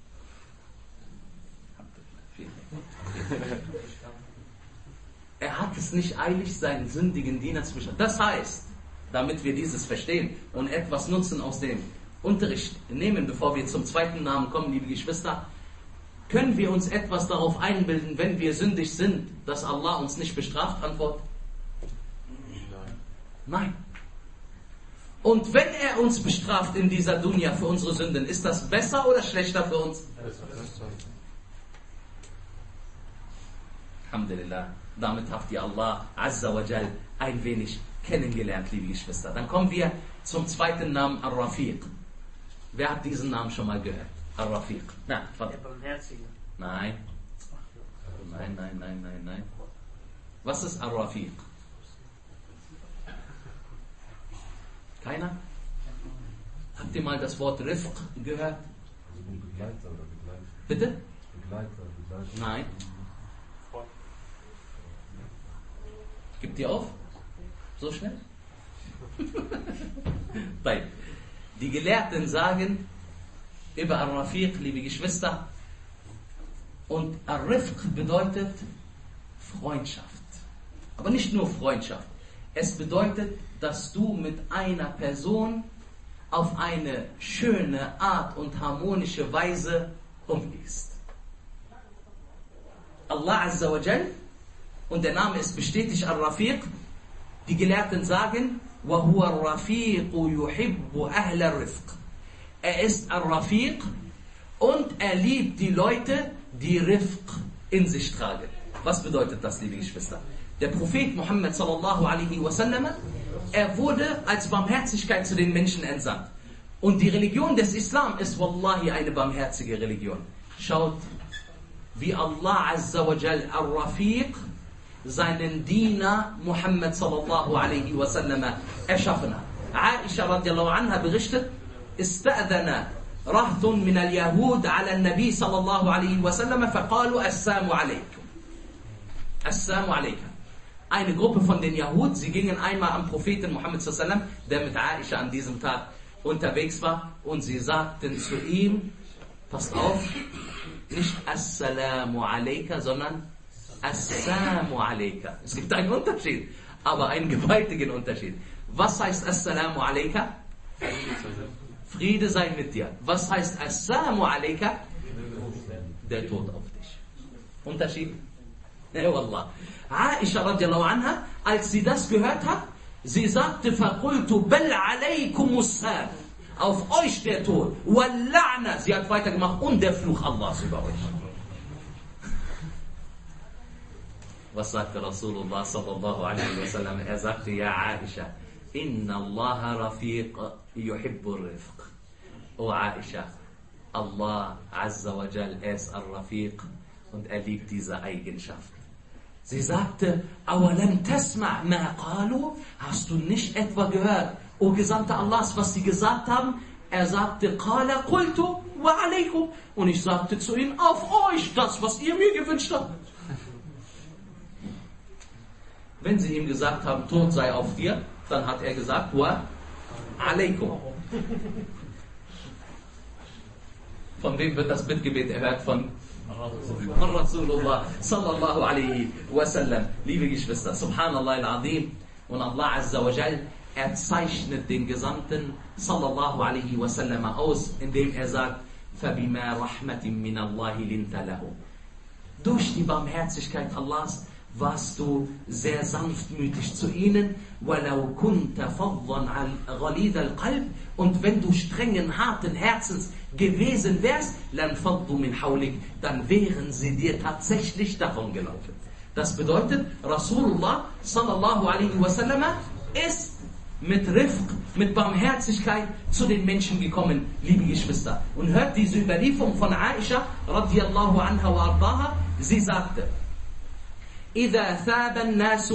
Er hat es nicht eilig, seinen sündigen Diener zu bestrafen. Das heißt, damit wir dieses verstehen und etwas Nutzen aus dem Unterricht nehmen, bevor wir zum zweiten Namen kommen, liebe Geschwister, können wir uns etwas darauf einbilden, wenn wir sündig sind, dass Allah uns nicht bestraft? Antwort: Nein. Und wenn er uns bestraft in dieser Dunya für unsere Sünden, ist das besser oder schlechter für uns? Alhamdulillah. Damit habt ihr Allah Azza wa Jal ein wenig kennengelernt, liebe Geschwister. Dann kommen wir zum zweiten Namen, Ar-Rafiq. Wer hat diesen Namen schon mal gehört? Ar-Rafiq. Na, Der Barmherzige. Nein. Nein. Was ist Ar-Rafiq? Keiner? Habt ihr mal das Wort Rifq gehört? Begleiter oder Begleiter. Bitte? Begleiter. Nein. Gibt ihr auf? So schnell? Die Gelehrten sagen über Ar-Rafiq, liebe Geschwister, und Ar-Rifq bedeutet Freundschaft. Aber nicht nur Freundschaft. Es bedeutet, dass du mit einer Person auf eine schöne Art und harmonische Weise umgehst. Allah Azza wa Jal, und der Name ist bestätigt Ar-Rafiq, die Gelehrten sagen, وَهُوَ الرَّفِيقُ يُحِبُّ أَهْلَ الرِّفْقِ. Er ist Ar-Rafiq und er liebt die Leute, die Rifq in sich tragen. Was bedeutet das, liebe Geschwister? Der Prophet Muhammad sallallahu alaihi wasallam, er wurde als Barmherzigkeit zu den Menschen entsandt. Und die Religion des Islam ist wallahi eine barmherzige Religion. Schaut, wie Allah Azza wa Jal Ar-Rafiq seinen Diener Muhammad sallallahu alaihi wasallam erschaffen hat. Aisha radiallahu anha berichtet, استأذن رهط من اليهود على النبي صلى الله عليه وسلم فقالوا السلام عليكم. السلام عليكم. Eine Gruppe von den Yahud, sie gingen einmal am Propheten Muhammad sallallahu alaihi wasallam, der mit Aisha an diesem Tag unterwegs war, und sie sagten zu ihm, passt auf, nicht Assalamu alayka, sondern Assalamu alayka. Es gibt einen Unterschied, aber einen gewaltigen Unterschied. Was heißt Assalamu alayka? Friede sei mit dir. Was heißt Assalamu alayka? Der Tod auf dich. Unterschied? Ja, Wallah. Aisha radiallahu anha, als sie das gehört hat, sie sagte, فَقُلْتُ بَلْ عَلَيْكُمُ السَّامِ. Auf euch der Tod. وَاللَّعْنَ. Sie hat weitergemacht, und der Fluch Allahs über euch. Was sagte Rasulullah sallallahu alaihi wasallam? Er sagte, ja Aisha, Inna Allah Rafiq yuhibbu rifq. O Aisha, Allah Azza wa Jal, er ist Ar-Rafiq und er liebt diese Eigenschaft. Sie sagte, awalam tasma' ma qalu? Hast du nicht etwa gehört, O Gesandter Allahs, was sie gesagt haben? Er sagte, qala qultu wa alaykum. Und ich sagte zu ihnen, auf euch, das, was ihr mir gewünscht habt. Wenn sie ihm gesagt haben, Tod sei auf dir, dann hat er gesagt, wa alaykum. Von wem wird das Bittgebet erhört? Von Rasulullah sallallahu alaihi wasallam. Liebe Geschwister, subhanallah al-azim. Und Allah Azza wa Jal, er zeichnet den Gesandten sallallahu alaihi wasallam aus, indem er sagt, فَبِمَا رَحْمَةٍ مِّنَ اللَّهِ لِنْتَ لَهُ. Durch die Barmherzigkeit Allahs warst du sehr sanftmütig zu ihnen. وَلَوْ كُنْتَ فَضًّا غَلِيظَ الْقَلْبِ. Und wenn du strengen, harten Herzens gewesen wärst, لَنْفَضُّ مِنْ حَوْلِكَ. Dann wären sie dir tatsächlich davon gelaufen. Das bedeutet, Rasulullah sallallahu alaihi wasallam ist mit Rifq, mit Barmherzigkeit zu den Menschen gekommen, liebe Geschwister. Und hört diese Überlieferung von Aisha radiallahu anha wa ardaha. Sie sagte, إذا ثاب الناس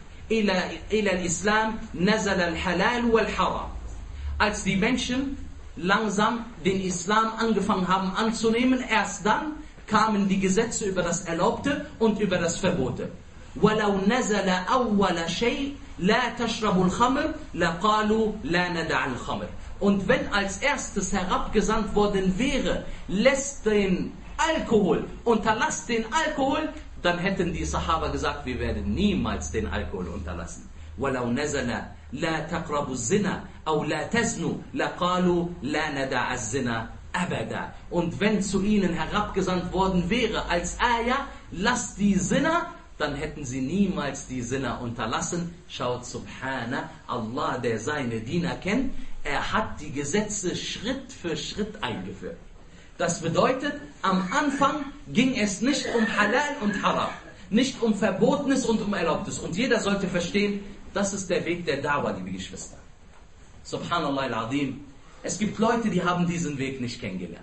إلى الإسلام نزل الحلال والحرام. Als die Menschen langsam den Islam angefangen haben anzunehmen, erst dann kamen die Gesetze über das Erlaubte und über das Verbote. وَلَوْ نَزَلَ أَوَّلَ شَيْءٍ لَا تَشْرَبُ الْخَمْرِ لَقَالُوا لَا نَدَعَ الْخَمْرِ. Und wenn als erstes herabgesandt worden wäre, lässt den Alkohol, unterlasst den Alkohol, dann hätten die Sahaba gesagt, wir werden niemals den Alkohol unterlassen. وَلَوْ نَزَلَ لَا تَقْرَبُوا الزِّنَا أَوْ لَا تَزْنُوا لَقَالُوا لَا نَدَعَ الزِّنَا أَبَدًا. Und wenn zu ihnen herabgesandt worden wäre als Ayah, lasst die Sinner, dann hätten sie niemals die Sinner unterlassen. Schaut, Subhana, Allah, der seine Diener kennt, er hat die Gesetze Schritt für Schritt eingeführt. Das bedeutet, am Anfang ging es nicht um Halal und Haram, nicht um Verbotenes und um Erlaubtes. Und jeder sollte verstehen, das ist der Weg der Da'wah, liebe Geschwister. Subhanallah al-Azim. Es gibt Leute, die haben diesen Weg nicht kennengelernt.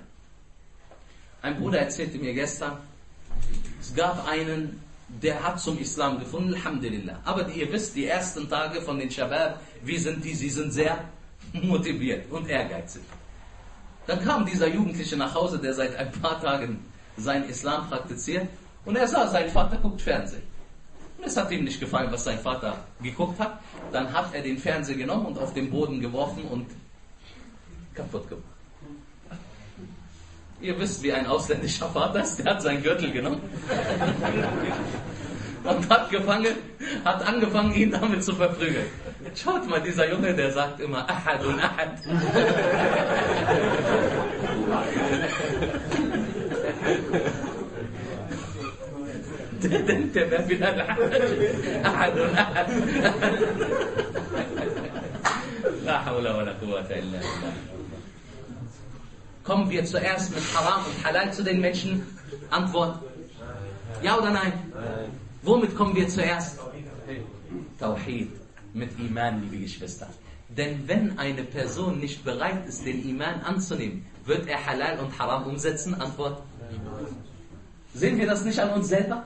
Ein Bruder erzählte mir gestern, es gab einen, der hat zum Islam gefunden, Alhamdulillah. Aber ihr wisst, die ersten Tage von den Shabab, wie sind die? Sie sind sehr motiviert und ehrgeizig. Dann kam dieser Jugendliche nach Hause, der seit ein paar Tagen seinen Islam praktiziert, und er sah, sein Vater guckt Fernsehen. Und es hat ihm nicht gefallen, was sein Vater geguckt hat. Dann hat er den Fernseher genommen und auf den Boden geworfen und kaputt gemacht. Ihr wisst, wie ein ausländischer Vater ist, der hat seinen Gürtel genommen und hat angefangen, ihn damit zu verprügeln. Schaut mal, dieser Junge, der sagt immer Ahad und Ahad. Der denkt, der wäre wieder Ahad und Ahad. La hawla wa la quwwata illa billah. Kommen wir zuerst mit Haram und Halal zu den Menschen? Antwort: Ja oder nein? Womit kommen wir zuerst? Tawhid, mit Iman, liebe Geschwister. Denn wenn eine Person nicht bereit ist, den Iman anzunehmen, wird er Halal und Haram umsetzen? Antwort: Sehen wir das nicht an uns selber?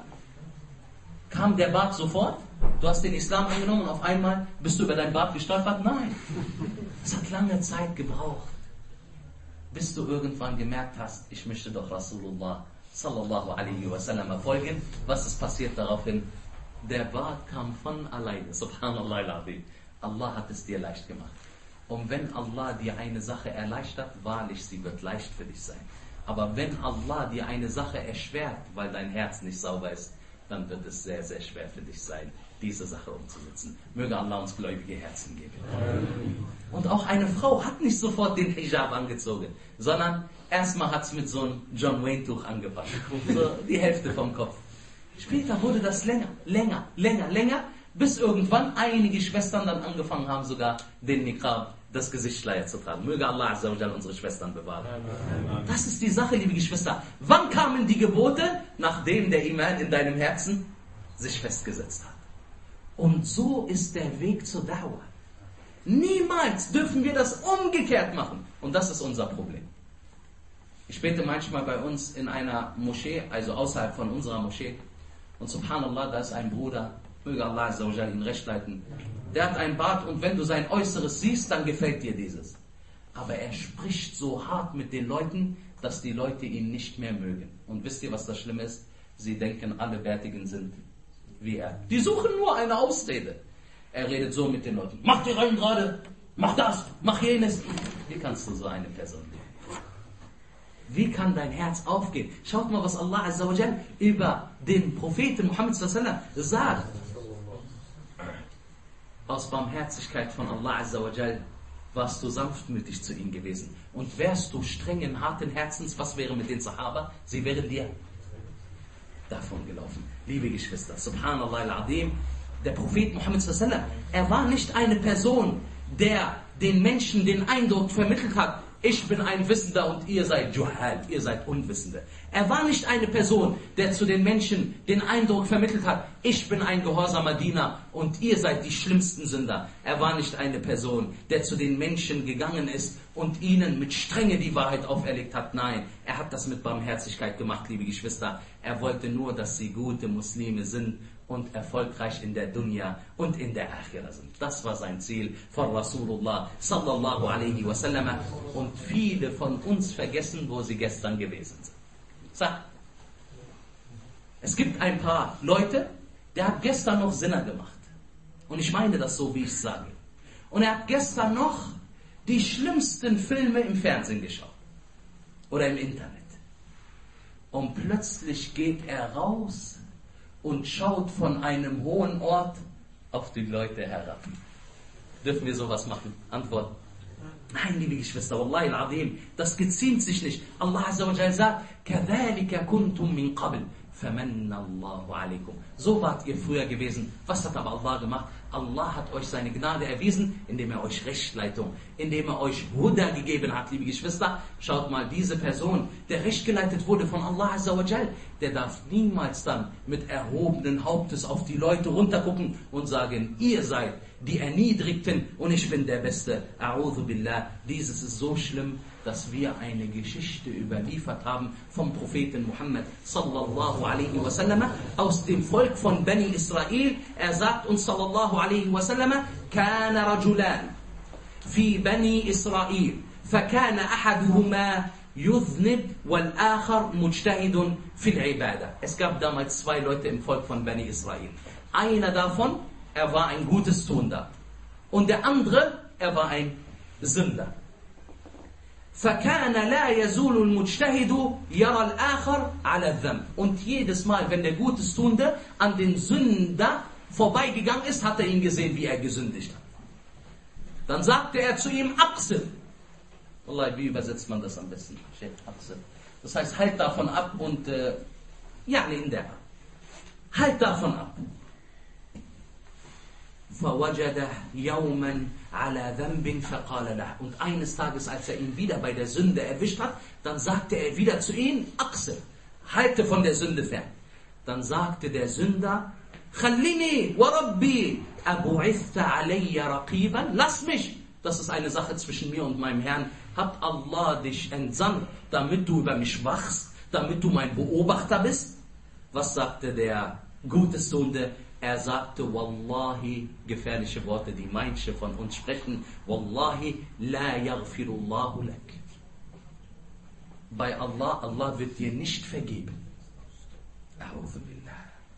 Kam der Bart sofort? Du hast den Islam angenommen und auf einmal bist du über dein Bart gestolpert? Nein. Es hat lange Zeit gebraucht, bis du irgendwann gemerkt hast, ich möchte doch Rasulullah sallallahu alaihi wasallam folgen. Was ist passiert daraufhin? Der Bart kam von alleine. Subhanallah al-Azim. Allah hat es dir leicht gemacht. Und wenn Allah dir eine Sache erleichtert, wahrlich, sie wird leicht für dich sein. Aber wenn Allah dir eine Sache erschwert, weil dein Herz nicht sauber ist, dann wird es sehr, sehr schwer für dich sein, diese Sache umzusetzen. Möge Allah uns gläubige Herzen geben. Und auch eine Frau hat nicht sofort den Hijab angezogen, sondern erstmal hat es mit so einem John Wayne Tuch angefangen. So die Hälfte vom Kopf. Später wurde das länger, bis irgendwann einige Schwestern dann angefangen haben, sogar den Niqab, das Gesichtsschleier zu tragen. Möge Allah Azza wa Jalla unsere Schwestern bewahren. Das ist die Sache, liebe Geschwister. Wann kamen die Gebote? Nachdem der Iman in deinem Herzen sich festgesetzt hat. Und so ist der Weg zur Dauer. Niemals dürfen wir das umgekehrt machen. Und das ist unser Problem. Ich bete manchmal bei uns in einer Moschee, also außerhalb von unserer Moschee. Und subhanallah, da ist ein Bruder, möge Allah Azza wa Jalla ihn recht leiten. Der hat einen Bart und wenn du sein Äußeres siehst, dann gefällt dir dieses. Aber er spricht so hart mit den Leuten, dass die Leute ihn nicht mehr mögen. Und wisst ihr, was das Schlimme ist? Sie denken, alle Bärtigen sind wie er. Die suchen nur eine Ausrede. Er redet so mit den Leuten. Mach die rein gerade, mach das, mach jenes. Wie kannst du so eine Person leben? Wie kann dein Herz aufgehen? Schaut mal, was Allah Azza wa Jal über den Propheten Muhammad sallallahu alaihi wasallam sagt. Aus Barmherzigkeit von Allah Azza wa Jal warst du sanftmütig zu ihm gewesen. Und wärst du strengen, harten Herzens, was wäre mit den Sahaba? Sie wären dir davon gelaufen. Liebe Geschwister, subhanallah al-Azim, der Prophet Muhammad sallallahu alaihi wasallam, er war nicht eine Person, der den Menschen den Eindruck vermittelt hat, ich bin ein Wissender und ihr seid Juhal, ihr seid Unwissende. Er war nicht eine Person, der zu den Menschen den Eindruck vermittelt hat, ich bin ein gehorsamer Diener und ihr seid die schlimmsten Sünder. Er war nicht eine Person, der zu den Menschen gegangen ist und ihnen mit Strenge die Wahrheit auferlegt hat. Nein, er hat das mit Barmherzigkeit gemacht, liebe Geschwister. Er wollte nur, dass sie gute Muslime sind und erfolgreich in der Dunya und in der Akhira sind. Das war sein Ziel von Rasulullah sallallahu alaihi wasallam. Und viele von uns vergessen, wo sie gestern gewesen sind. Es gibt ein paar Leute, der hat gestern noch Sinner gemacht. Und ich meine das so, wie ich es sage. Und er hat gestern noch die schlimmsten Filme im Fernsehen geschaut. Oder im Internet. Und plötzlich geht er raus und schaut von einem hohen Ort auf die Leute herab. Dürfen wir sowas machen? Antwort: Nein, liebe Geschwister, Wallahi al-Azim, das geziemt sich nicht. Allah Azza wa Jalla sagt, كَذَلِكَ كُنْتُم مِّن قَبْلِ فَمَنَّ اللَّهُ عَلَيْكُمْ. So wart ihr früher gewesen. Was hat aber Allah gemacht? Allah hat euch seine Gnade erwiesen, indem er euch Rechtleitung, indem er euch Huda gegeben hat, liebe Geschwister. Schaut mal, diese Person, der rechtgeleitet wurde von Allah Azza wa Jal, der darf niemals dann mit erhobenen Hauptes auf die Leute runtergucken und sagen, ihr seid die Erniedrigten und ich bin der Beste. A'udhu billah. Dieses ist so schlimm, dass wir eine Geschichte überliefert haben vom Propheten Muhammad sallallahu alaihi wasallam aus dem Volk von Bani Israel. Er sagt uns sallallahu alaihi wasallam, kana rajulan fi Bani Israel, فكان أحدهما يذنب والآخر مجتهد في العبادة. Es gab damals zwei Leute im Volk von Bani Israel. Einer davon, er war ein gutes Tuender. Und der andere, er war ein Sünder. فَكَانَ لَا يَزُولُ الْمُجْتَهِدُ يَرَى الْآخَرَ عَلَى الذَّنْبِ. Und jedes Mal, wenn der Gutes Tuende an den Sünder vorbeigegangen ist, hat er ihn gesehen, wie er gesündigt hat. Dann sagte er zu ihm, Aqsil. Wallahi, wie übersetzt man das am besten? Aqsil. Das heißt, halt davon ab und, in der Art. Halt davon ab. فَوَجَدَهُ يَوْمًا عَلَى ذَنْبٍ فَقَالَ لَهُ. Und eines Tages, als er ihn wieder bei der Sünde erwischt hat, dann sagte er wieder zu ihm, Aqsil, halte von der Sünde fern. Dann sagte der Sünder, خَلِّنِي وَرَبِّي أَبُعِثْتَ عَلَيَّ رَقِيبًا. Lass mich, das ist eine Sache zwischen mir und meinem Herrn. Hat Allah dich entsandt, damit du über mich wachst, damit du mein Beobachter bist? Was sagte der Gutestunde? Er sagte, Wallahi, gefährliche Worte, die manche von uns sprechen, Wallahi, la yaghfirullahu lak. Bei Allah, Allah wird dir nicht vergeben. A'udhu billah.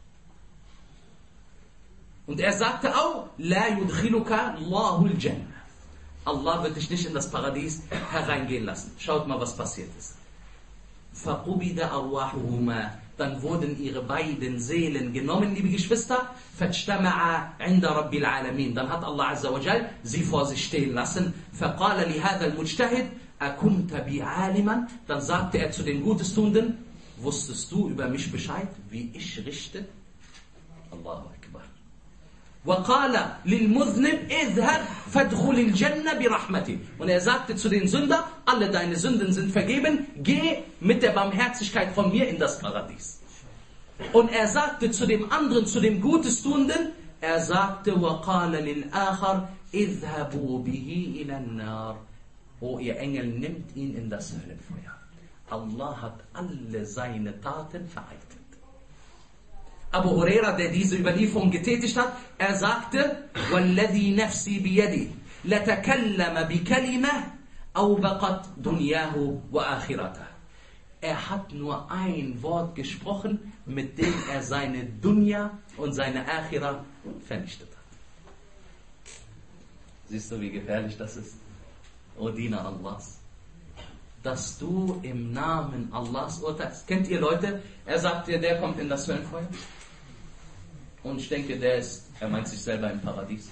Und er sagte auch, la yudkhiluka Allahu al-Jannah. Allah wird dich nicht in das Paradies hereingehen lassen. Schaut mal, was passiert ist. فَقُبِدَ أَرْوَاحُهُمَا. Dann wurden ihre beiden Seelen genommen, liebe Geschwister. فَاجْتَمَعَا عِنْدَ رَبِّ الْعَالَمِينَ. Dann hat Allah Azza wa Jal sie vor sich stehen lassen. فَقَالَ لِهَذَا الْمُجْتَهِدْ أَكُنْتَ بِعَالِمًا. Dann sagte er zu den Gutestunden, wusstest du über mich Bescheid, wie ich richte? Allahu Akbar. وَقَالَ لِلْمُذْنِبْ اذْهَبْ فَادْخُلِ الْجَنَّةِ بِرَحْمَتِهِ. Und er sagte zu den Sündern, alle deine Sünden sind vergeben, geh mit der Barmherzigkeit von mir in das Paradies. Und er sagte zu dem anderen, zu dem Gutestuenden, er sagte, وَقَالَ لِلْآخَرْ اذْهَبُوا بِهِ إِلَى النَّارِ. O ihr Engel, nimmt ihn in das Höllenfeuer. Allah hat alle seine Taten vereitelt. Abu Huraira, der diese Überlieferung getätigt hat, er sagte, وَالَّذِي نَفْسِي بِيَدِهِ لَتَكَلَّمَ بِكَلِمَةٍ أَوْبَقَتْ دُنْيَاهُ وَآخِرَتَهُ. Er hat nur ein Wort gesprochen, mit dem er seine Dunya und seine Akhira vernichtet hat. Siehst du, wie gefährlich das ist? O Diener Allahs, dass du im Namen Allahs urteilst. Kennt ihr Leute, er sagt dir, der kommt in das Höllenfeuer? Und ich denke, er meint sich selber im Paradies.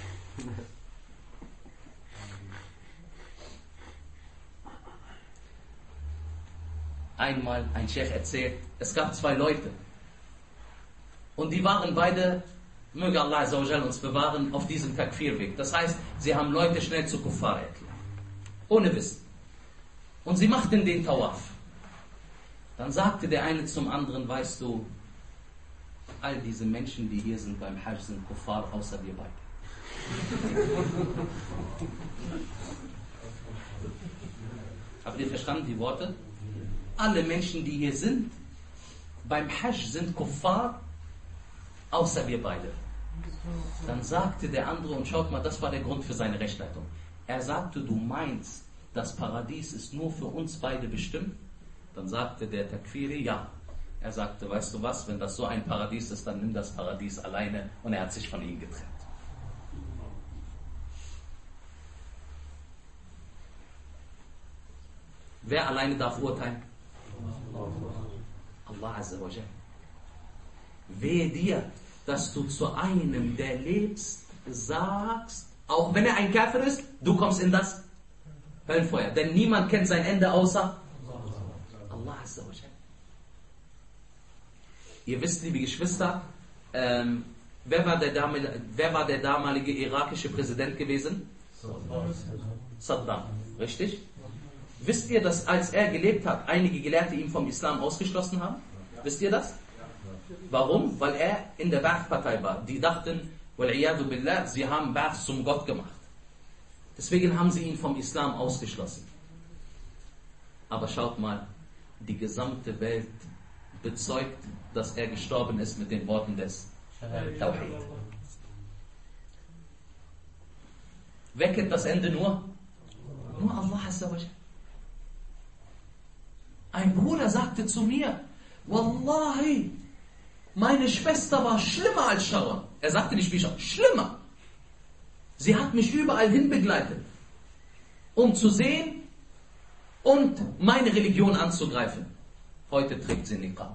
Einmal ein Sheikh erzählt, es gab zwei Leute. Und die waren beide, möge Allah Azza wa Jal uns bewahren, auf diesem Takfirweg. Das heißt, sie haben Leute schnell zu Kuffar erklärt. Ohne Wissen. Und sie machten den Tawaf. Dann sagte der eine zum anderen, weißt du, all diese Menschen, die hier sind beim Hajj, sind Kuffar, außer wir beide. Habt ihr verstanden die Worte? Alle Menschen, die hier sind, beim Hajj sind Kuffar, außer wir beide. Dann sagte der andere, und schaut mal, das war der Grund für seine Rechtleitung. Er sagte, du meinst, das Paradies ist nur für uns beide bestimmt? Dann sagte der Takfiri, ja. Er sagte, weißt du was, wenn das so ein Paradies ist, dann nimm das Paradies alleine. Und er hat sich von ihm getrennt. Wer alleine darf urteilen? Allah Azza wa Jal. Wehe dir, dass du zu einem, der lebst, sagst, auch wenn er ein Kafir ist, du kommst in das Höllenfeuer. Denn niemand kennt sein Ende außer Allah Azza wa Jal. Ihr wisst, liebe Geschwister, wer war der damalige irakische Präsident gewesen? Saddam, richtig? Wisst ihr, dass als er gelebt hat, einige Gelehrte ihn vom Islam ausgeschlossen haben? Wisst ihr das? Warum? Weil er in der Ba'ath-Partei war. Die dachten, wal'iyadu billah, sie haben Ba'ath zum Gott gemacht. Deswegen haben sie ihn vom Islam ausgeschlossen. Aber schaut mal, die gesamte Welt bezeugt, dass er gestorben ist mit den Worten des Tawhid. Wer kennt das Ende nur? Nur Allah Azza wa Jal. Ein Bruder sagte zu mir, Wallahi, meine Schwester war schlimmer als Sharon. Er sagte nicht wie Sharon, schlimmer. Sie hat mich überall hin begleitet, um zu sehen und meine Religion anzugreifen. Heute trägt sie Niqab.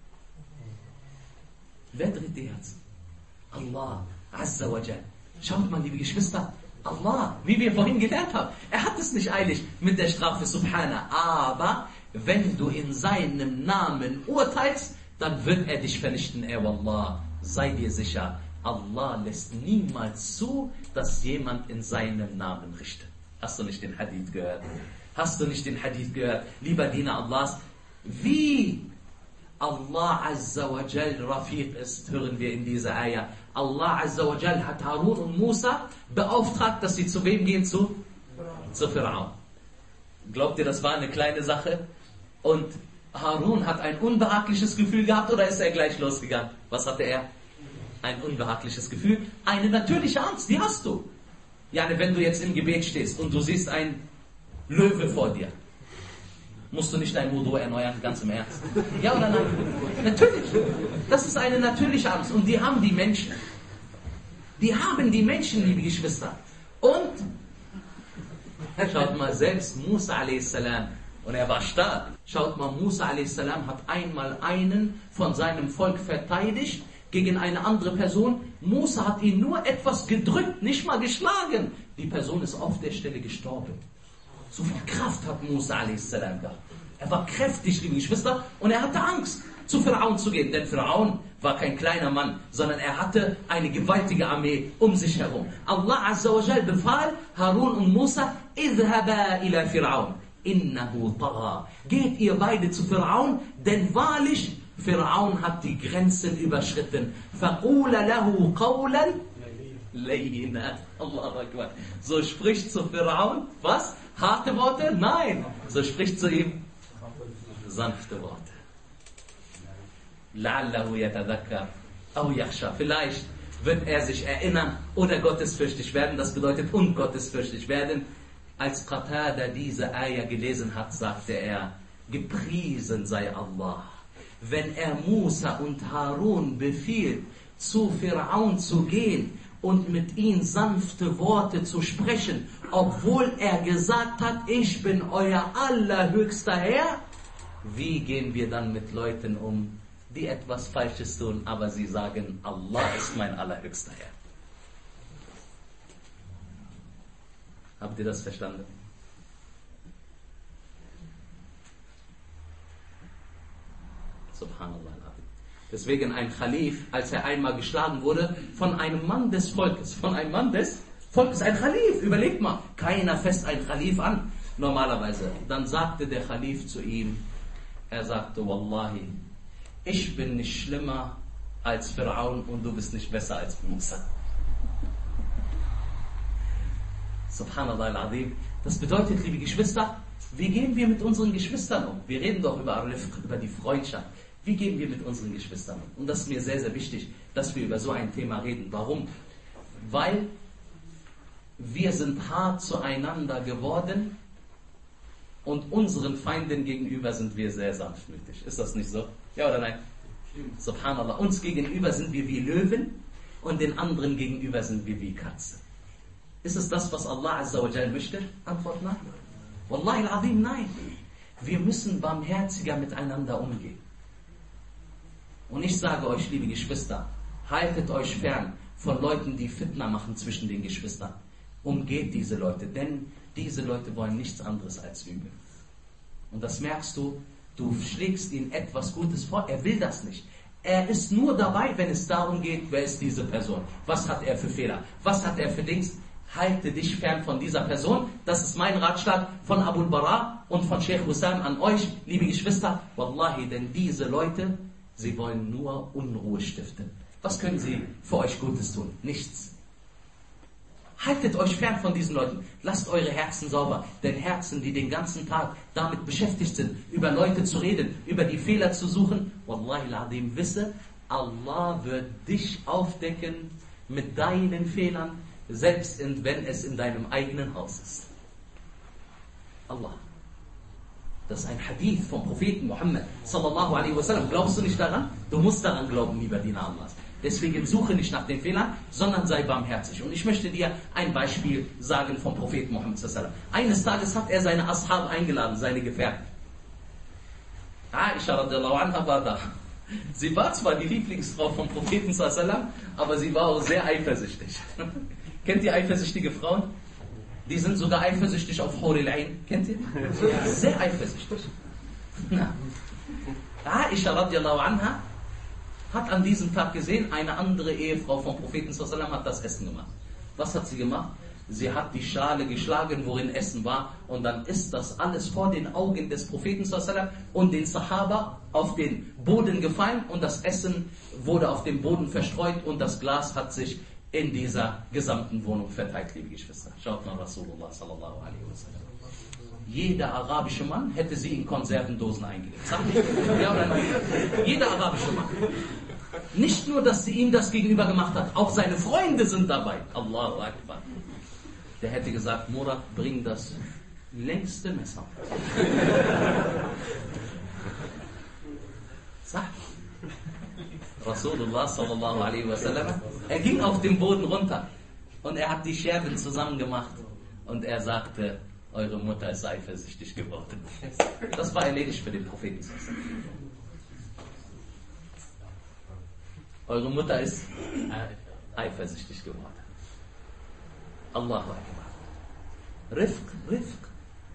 Wer dreht die Herzen? Allah Azza wa Jal. Schaut mal, liebe Geschwister, Allah, wie wir vorhin gelernt haben, er hat es nicht eilig mit der Strafe, Subhana. Aber wenn du in seinem Namen urteilst, dann wird er dich vernichten. Wallah, sei dir sicher, Allah lässt niemals zu, dass jemand in seinem Namen richtet. Hast du nicht den Hadith gehört? Hast du nicht den Hadith gehört? Lieber Diener Allahs, wie Allah Azza wa Jal Rafiq ist, hören wir in dieser Ayah. Allah Azza wa Jal hat Harun und Musa beauftragt, dass sie zu wem gehen? Zu Fir'aun. Glaubt ihr, das war eine kleine Sache? Und Harun hat ein unbehagliches Gefühl gehabt oder ist er gleich losgegangen? Was hatte er? Ein unbehagliches Gefühl. Eine natürliche Angst, die hast du. Ja, wenn du jetzt im Gebet stehst und du siehst einen Löwe vor dir, musst du nicht dein Wudu erneuern, ganz im Ernst? Ja oder nein? Natürlich. Das ist eine natürliche Angst. Und die haben die Menschen. Die haben die Menschen, liebe Geschwister. Und schaut mal, selbst Musa a.s. und er war stark. Schaut mal, Musa a.s. hat einmal einen von seinem Volk verteidigt gegen eine andere Person. Musa hat ihn nur etwas gedrückt, nicht mal geschlagen. Die Person ist auf der Stelle gestorben. So viel Kraft hat Musa a.s. gehabt. Er war kräftig, liebe Geschwister, und er hatte Angst, zu Fir'aun zu gehen. Denn Fir'aun war kein kleiner Mann, sondern er hatte eine gewaltige Armee um sich herum. Allah Azza wa Jal befahl Harun und Musa, idhaba ila Fir'aun, innahu tagha. Geht ihr beide zu Fir'aun, denn wahrlich, Fir'aun hat die Grenzen überschritten. Faqula lahu qawlan layyina. Allahu Akbar. So spricht zu Fir'aun, was? Harte Worte? Nein. So spricht zu ihm sanfte Worte. La'allahu yatadhakkar aw yakhsha. Vielleicht wird er sich erinnern oder gottesfürchtig werden. Das bedeutet ungottesfürchtig werden. Als Qatada diese Ayah gelesen hat, sagte er, gepriesen sei Allah, wenn er Musa und Harun befiehlt, zu Fir'aun zu gehen und mit ihnen sanfte Worte zu sprechen, obwohl er gesagt hat, ich bin euer allerhöchster Herr. Wie gehen wir dann mit Leuten um, die etwas Falsches tun, aber sie sagen, Allah ist mein allerhöchster Herr? Habt ihr das verstanden? Subhanallah. Deswegen ein Khalif, als er einmal geschlagen wurde, von einem Mann des Volkes, ein Khalif, überlegt mal, keiner fasst ein Khalif an, normalerweise. Dann sagte der Khalif zu ihm, er sagte, Wallahi, ich bin nicht schlimmer als Fir'aun und du bist nicht besser als Musa. Subhanallah al-Azim. Das bedeutet, liebe Geschwister, wie gehen wir mit unseren Geschwistern um? Wir reden doch über die Freundschaft. Wie gehen wir mit unseren Geschwistern um? Und das ist mir sehr, sehr wichtig, dass wir über so ein Thema reden. Warum? Weil wir sind hart zueinander geworden und unseren Feinden gegenüber sind wir sehr sanftmütig. Ist das nicht so? Ja oder nein? Subhanallah. Uns gegenüber sind wir wie Löwen und den anderen gegenüber sind wir wie Katzen. Ist es das, was Allah Azza wa Jal möchte? Antwort nein. Wallahi al-Azim, nein. Wir müssen barmherziger miteinander umgehen. Und ich sage euch, liebe Geschwister, haltet euch fern von Leuten, die Fitna machen zwischen den Geschwistern. Umgeht diese Leute, denn diese Leute wollen nichts anderes als Übel. Und das merkst du, du schlägst ihm etwas Gutes vor, er will das nicht. Er ist nur dabei, wenn es darum geht, wer ist diese Person? Was hat er für Fehler? Was hat er für Dings? Halte dich fern von dieser Person. Das ist mein Ratschlag von Abu Bara und von Sheikh Hussam an euch, liebe Geschwister. Wallahi, denn diese Leute, sie wollen nur Unruhe stiften. Was können sie für euch Gutes tun? Nichts. Haltet euch fern von diesen Leuten. Lasst eure Herzen sauber. Denn Herzen, die den ganzen Tag damit beschäftigt sind, über Leute zu reden, über die Fehler zu suchen, Wallahi al-Azim, wisse, Allah wird dich aufdecken mit deinen Fehlern, selbst wenn es in deinem eigenen Haus ist. Allah. Das ist ein Hadith vom Propheten Muhammad sallallahu alaihi wasallam. Glaubst du nicht daran? Du musst daran glauben, lieber Diener Allahs. Deswegen suche nicht nach den Fehlern, sondern sei barmherzig. Und ich möchte dir ein Beispiel sagen vom Propheten Muhammad sallallahu alaihi wasallam. Eines Tages hat er seine Ashab eingeladen, seine Gefährten. Aisha radiallahu anha war da. Sie war zwar die Lieblingsfrau vom Propheten sallallahu alaihi wasallam, aber sie war auch sehr eifersüchtig. Kennt ihr eifersüchtige Frauen? Die sind sogar eifersüchtig auf Huril Ain. Kennt ihr? Sehr eifersüchtig. Aisha radiallahu anha hat an diesem Tag gesehen, eine andere Ehefrau vom Propheten sallallahu alaihi wasallam hat das Essen gemacht. Was hat sie gemacht? Sie hat die Schale geschlagen, worin Essen war, und dann ist das alles vor den Augen des Propheten sallallahu alaihi wasallam und den Sahaba auf den Boden gefallen, und das Essen wurde auf dem Boden verstreut und das Glas hat sich in dieser gesamten Wohnung verteilt, liebe Geschwister. Schaut mal, Rasulullah sallallahu alaihi wasallam. Jeder arabische Mann hätte sie in Konservendosen eingelegt. Sag nicht, ja oder nein? Jeder arabische Mann. Nicht nur, dass sie ihm das gegenüber gemacht hat, auch seine Freunde sind dabei. Allahu Akbar. Der hätte gesagt, Murat, bring das längste Messer. Sag. Rasulullah sallallahu alaihi wasallam, er ging auf den Boden runter und er hat die Scherben zusammen gemacht und er sagte, eure Mutter ist eifersüchtig geworden. Das war erledigt für den Propheten. Eure Mutter ist eifersüchtig geworden. Allahu Akbar. Rifq.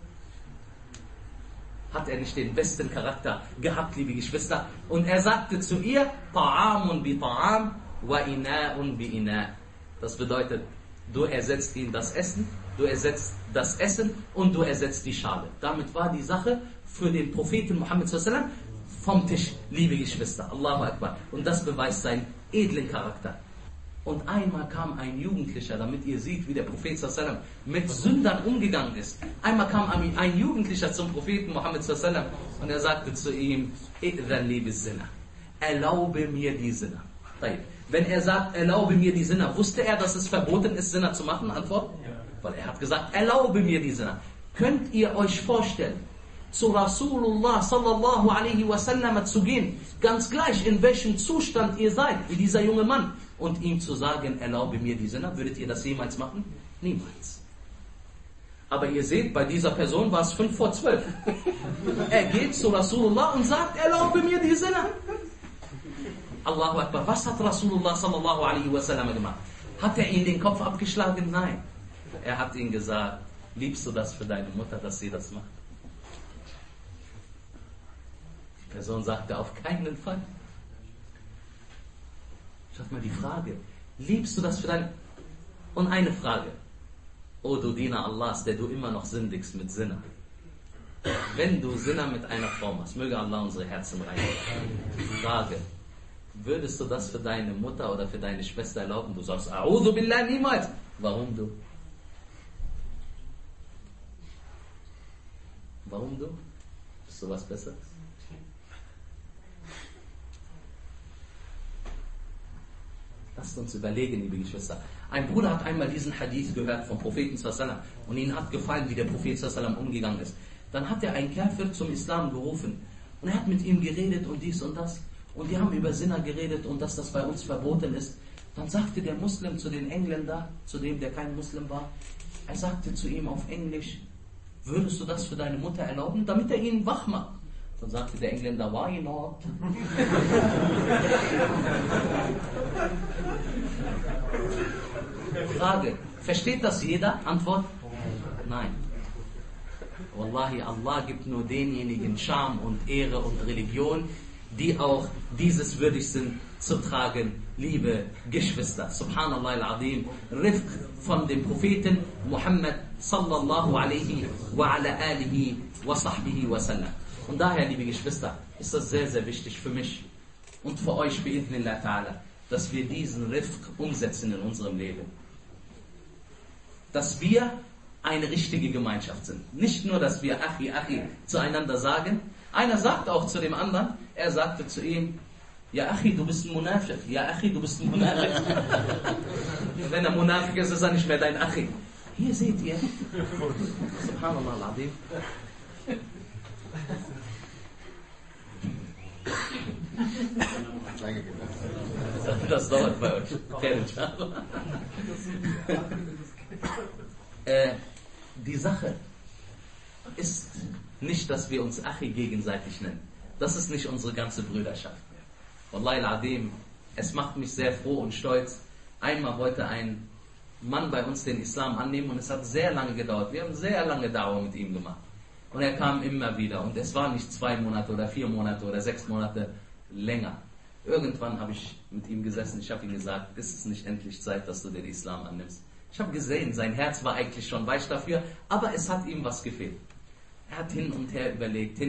Hat er nicht den besten Charakter gehabt, liebe Geschwister? Und er sagte zu ihr, Ta'amun bi Ta'am wa Ina'un bi Ina'. Das bedeutet, du ersetzt ihm das Essen, du ersetzt das Essen und du ersetzt die Schale. Damit war die Sache für den Propheten Muhammad sallallahu alaihi wasallam vom Tisch, liebe Geschwister. Allahu Akbar. Und das beweist seinen edlen Charakter. Und einmal kam ein Jugendlicher, damit ihr seht, wie der Prophet sallallahu alaihi wasallam mit Sündern umgegangen ist. Einmal kam ein Jugendlicher zum Propheten Muhammad sallallahu alaihi wasallam und er sagte zu ihm, I'dhan li bis Sinna. Erlaube mir die Sinna. Wenn er sagt, erlaube mir die Sinna, wusste er, dass es verboten ist, Sinna zu machen? Antwort? Ja. Weil er hat gesagt, erlaube mir die Sinna. Könnt ihr euch vorstellen, zu Rasulullah sallallahu alaihi wasallam zu gehen, ganz gleich in welchem Zustand ihr seid, wie dieser junge Mann, und ihm zu sagen, erlaube mir die Sinna? Würdet ihr das jemals machen? Niemals. Aber ihr seht, bei dieser Person war es 11:55. Er geht zu Rasulullah und sagt, erlaube mir die Sinna. Allahu Akbar. Was hat Rasulullah sallallahu alaihi wasallam gemacht? Hat er ihn den Kopf abgeschlagen? Nein. Er hat ihm gesagt, liebst du das für deine Mutter, dass sie das macht? Die Person sagte, auf keinen Fall. Schaut mal die Frage, liebst du das für deine... Und eine Frage, o du Diener Allahs, der du immer noch sündigst mit Sinna. Wenn du Sinna mit einer Frau machst, möge Allah unsere Herzen reinigen. Frage, würdest du das für deine Mutter oder für deine Schwester erlauben? Du sagst, A'udhu Billah, niemals. Warum du? Warum du? Bist du was Besseres? Lasst uns überlegen, liebe Geschwister. Ein Bruder hat einmal diesen Hadith gehört vom Propheten sallallahu alaihi wasallam und ihm hat gefallen, wie der Prophet sallallahu alaihi wasallam umgegangen ist. Dann hat er einen Kafir zum Islam gerufen und er hat mit ihm geredet und dies und das. Und die haben über Sinna geredet und dass das bei uns verboten ist. Dann sagte der Muslim zu den Engländern, zu dem, der kein Muslim war, er sagte zu ihm auf Englisch, würdest du das für deine Mutter erlauben, damit er ihn wach macht? Dann sagte der Engländer, why not? Frage, versteht das jeder? Antwort, nein. Wallahi, Allah gibt nur denjenigen Charme und Ehre und Religion, die auch dieses würdig sind zu tragen, liebe Geschwister. Subhanallah al-Azim, Rifq von dem Propheten Muhammad sallallahu alaihi wa ala alihi wa sahbihi wa sallam. Und daher, liebe Geschwister, ist das sehr, sehr wichtig für mich und für euch, bi'idhnillah ta'ala, dass wir diesen Rifq umsetzen in unserem Leben. Dass wir eine richtige Gemeinschaft sind. Nicht nur, dass wir Achi, Achi zueinander sagen. Einer sagt auch zu dem anderen, er sagte zu ihm, ja Achi, du bist ein Munafiq. Ja Achi, du bist ein Munafiq. Wenn er Munafiq ist, ist er nicht mehr dein Achi. Hier seht ihr, Subhanallah al-Azim, Das dauert bei euch. Die Sache ist nicht, dass wir uns Achi gegenseitig nennen. Das ist nicht unsere ganze Brüderschaft. Wallahi al-Adim, es macht mich sehr froh und stolz. Einmal wollte ein Mann bei uns den Islam annehmen und es hat sehr lange gedauert. Wir haben sehr lange Dauer mit ihm gemacht. Und er kam immer wieder und es war nicht 2 Monate oder 4 Monate oder 6 Monate länger. Irgendwann habe ich mit ihm gesessen, ich habe ihm gesagt, ist es nicht endlich Zeit, dass du den Islam annimmst? Ich habe gesehen, sein Herz war eigentlich schon weich dafür, aber es hat ihm was gefehlt. Er hat hin und her überlegt.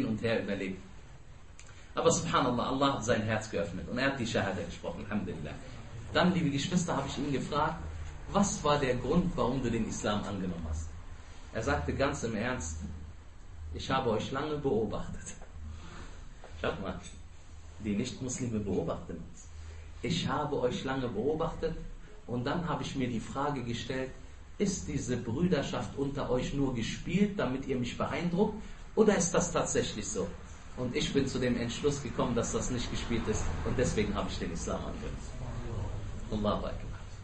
Aber subhanallah, Allah hat sein Herz geöffnet und er hat die Shahada gesprochen, alhamdulillah. Dann, liebe Geschwister, habe ich ihn gefragt, was war der Grund, warum du den Islam angenommen hast? Er sagte ganz im Ernst, ich habe euch lange beobachtet. Schaut mal, die Nicht-Muslime beobachten uns. Ich habe euch lange beobachtet und dann habe ich mir die Frage gestellt, ist diese Brüderschaft unter euch nur gespielt, damit ihr mich beeindruckt, oder ist das tatsächlich so? Und ich bin zu dem Entschluss gekommen, dass das nicht gespielt ist und deswegen habe ich den Islam angenommen. Allahu Akbar.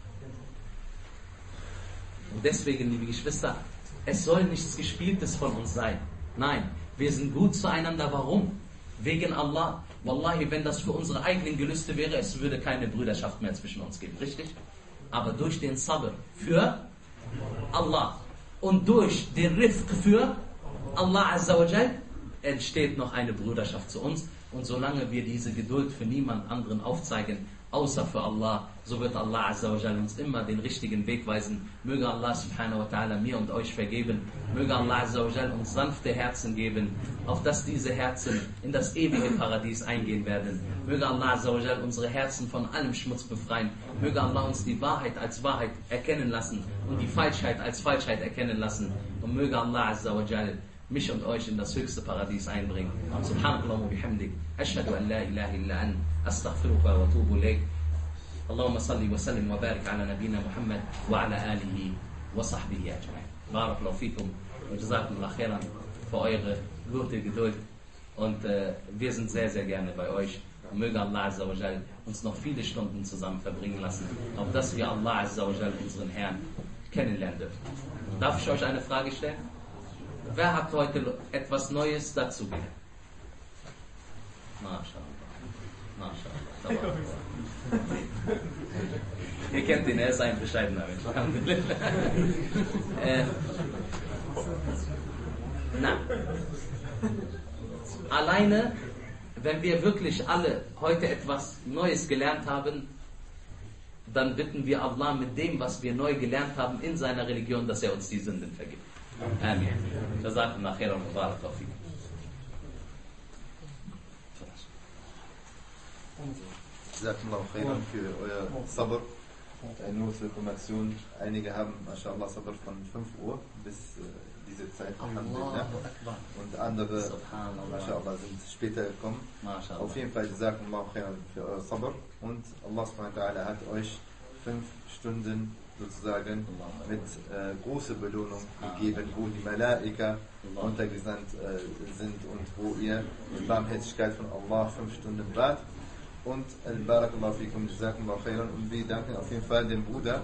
Und deswegen, liebe Geschwister, es soll nichts Gespieltes von uns sein. Nein, wir sind gut zueinander. Warum? Wegen Allah. Wallahi, wenn das für unsere eigenen Gelüste wäre, es würde keine Brüderschaft mehr zwischen uns geben. Richtig? Aber durch den Sabr für Allah und durch den Rifq für Allah Azza wa Jal entsteht noch eine Brüderschaft zu uns. Und solange wir diese Geduld für niemand anderen aufzeigen, außer für Allah, so wird Allah Azza wa Jal uns immer den richtigen Weg weisen. Möge Allah subhanahu wa ta'ala mir und euch vergeben. Möge Allah Azza wa Jal uns sanfte Herzen geben, auf dass diese Herzen in das ewige Paradies eingehen werden. Möge Allah Azza wa Jal unsere Herzen von allem Schmutz befreien. Möge Allah uns die Wahrheit als Wahrheit erkennen lassen und die Falschheit als Falschheit erkennen lassen. Und möge Allah Azza wa Jal mich und euch in das höchste Paradies einbringen. Subhanakallah wa bihamdik. Ashhadu an la ilaha illa an. Astaghfiruka wa atubu ilayk. Allahumma salli wa sallim wa barik ala nabina Muhammad wa ala alihi wa sahbihi ajma'in. Barakallahu fikum und jazakumullah khairan für eure gute Geduld. Und wir sind sehr, sehr gerne bei euch. Und möge Allah Azza wa Jal uns noch viele Stunden zusammen verbringen lassen, auf dass wir Allah Azza wa Jal, unseren Herrn, kennenlernen dürfen. Darf ich euch eine Frage stellen? Wer hat heute etwas Neues dazu gelernt? MashaAllah. MashaAllah. Ihr kennt ihn, er ist ein bescheidener Mensch. Na. Alleine, wenn wir wirklich alle heute etwas Neues gelernt haben, dann bitten wir Allah mit dem, was wir neu gelernt haben in seiner Religion, dass er uns die Sünden vergibt. Amen. Jazakumullah khairan wa barakallahu fikum. Jazakumullah khairan für euer Sabr. Nur zur Information, einige haben, mashallah, Sabr von 5 Uhr bis diese Zeit. Und andere, mashallah, sind später gekommen. Auf jeden Fall, Jazakumullah khairan für euer Sabr. Und Allah subhanahu wa ta'ala hat euch 5 Stunden sozusagen mit großer Belohnung gegeben, wo die Malaika untergesandt sind und wo ihr die Barmherzigkeit von Allah 5 Stunden wart. Und Barakallahu fikum, Jazakumullah khairan. Und wir danken auf jeden Fall dem Bruder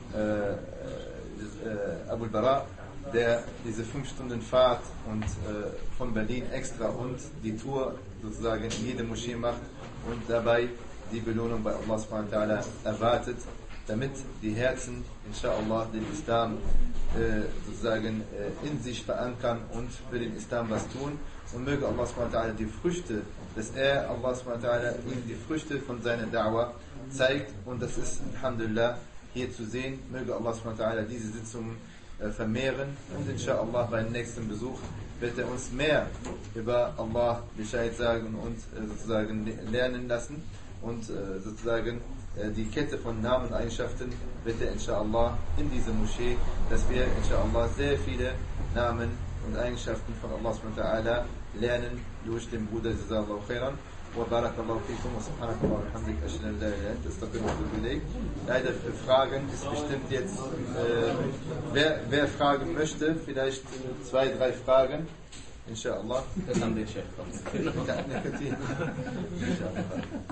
Abu al-Bara, der diese 5 Stunden Fahrt und von Berlin extra und die Tour sozusagen in jede Moschee macht und dabei die Belohnung bei Allah subhanahu wa ta'ala erwartet, damit die Herzen, inshallah, den Islam sozusagen in sich verankern und für den Islam was tun. Und möge Allah subhanahu wa ta'ala die Früchte, dass Allah subhanahu wa ta'ala ihm die Früchte von seiner Da'wah zeigt. Und das ist, alhamdulillah, hier zu sehen. Möge Allah subhanahu wa ta'ala diese Sitzungen vermehren. Und inshallah beim nächsten Besuch wird er uns mehr über Allah Bescheid sagen und sozusagen lernen lassen. Und sozusagen die Kette von Namen und Eigenschaften wird er inshallah in dieser Moschee, dass wir inshallah sehr viele Namen und Eigenschaften von Allah subhanahu wa ta'ala lernen durch den Bruder Jazakallahu khairan wa barakallahu fikum wa subhanakallah wa bihamdik ashhadu an la ilaha illa anta astaghfiruka wa atubu ilayk. Leider für Fragen ist bestimmt jetzt wer fragen möchte, vielleicht 2, 3 Fragen. إن شاء الله. Das haben den Chef. كثير إن شاء الله.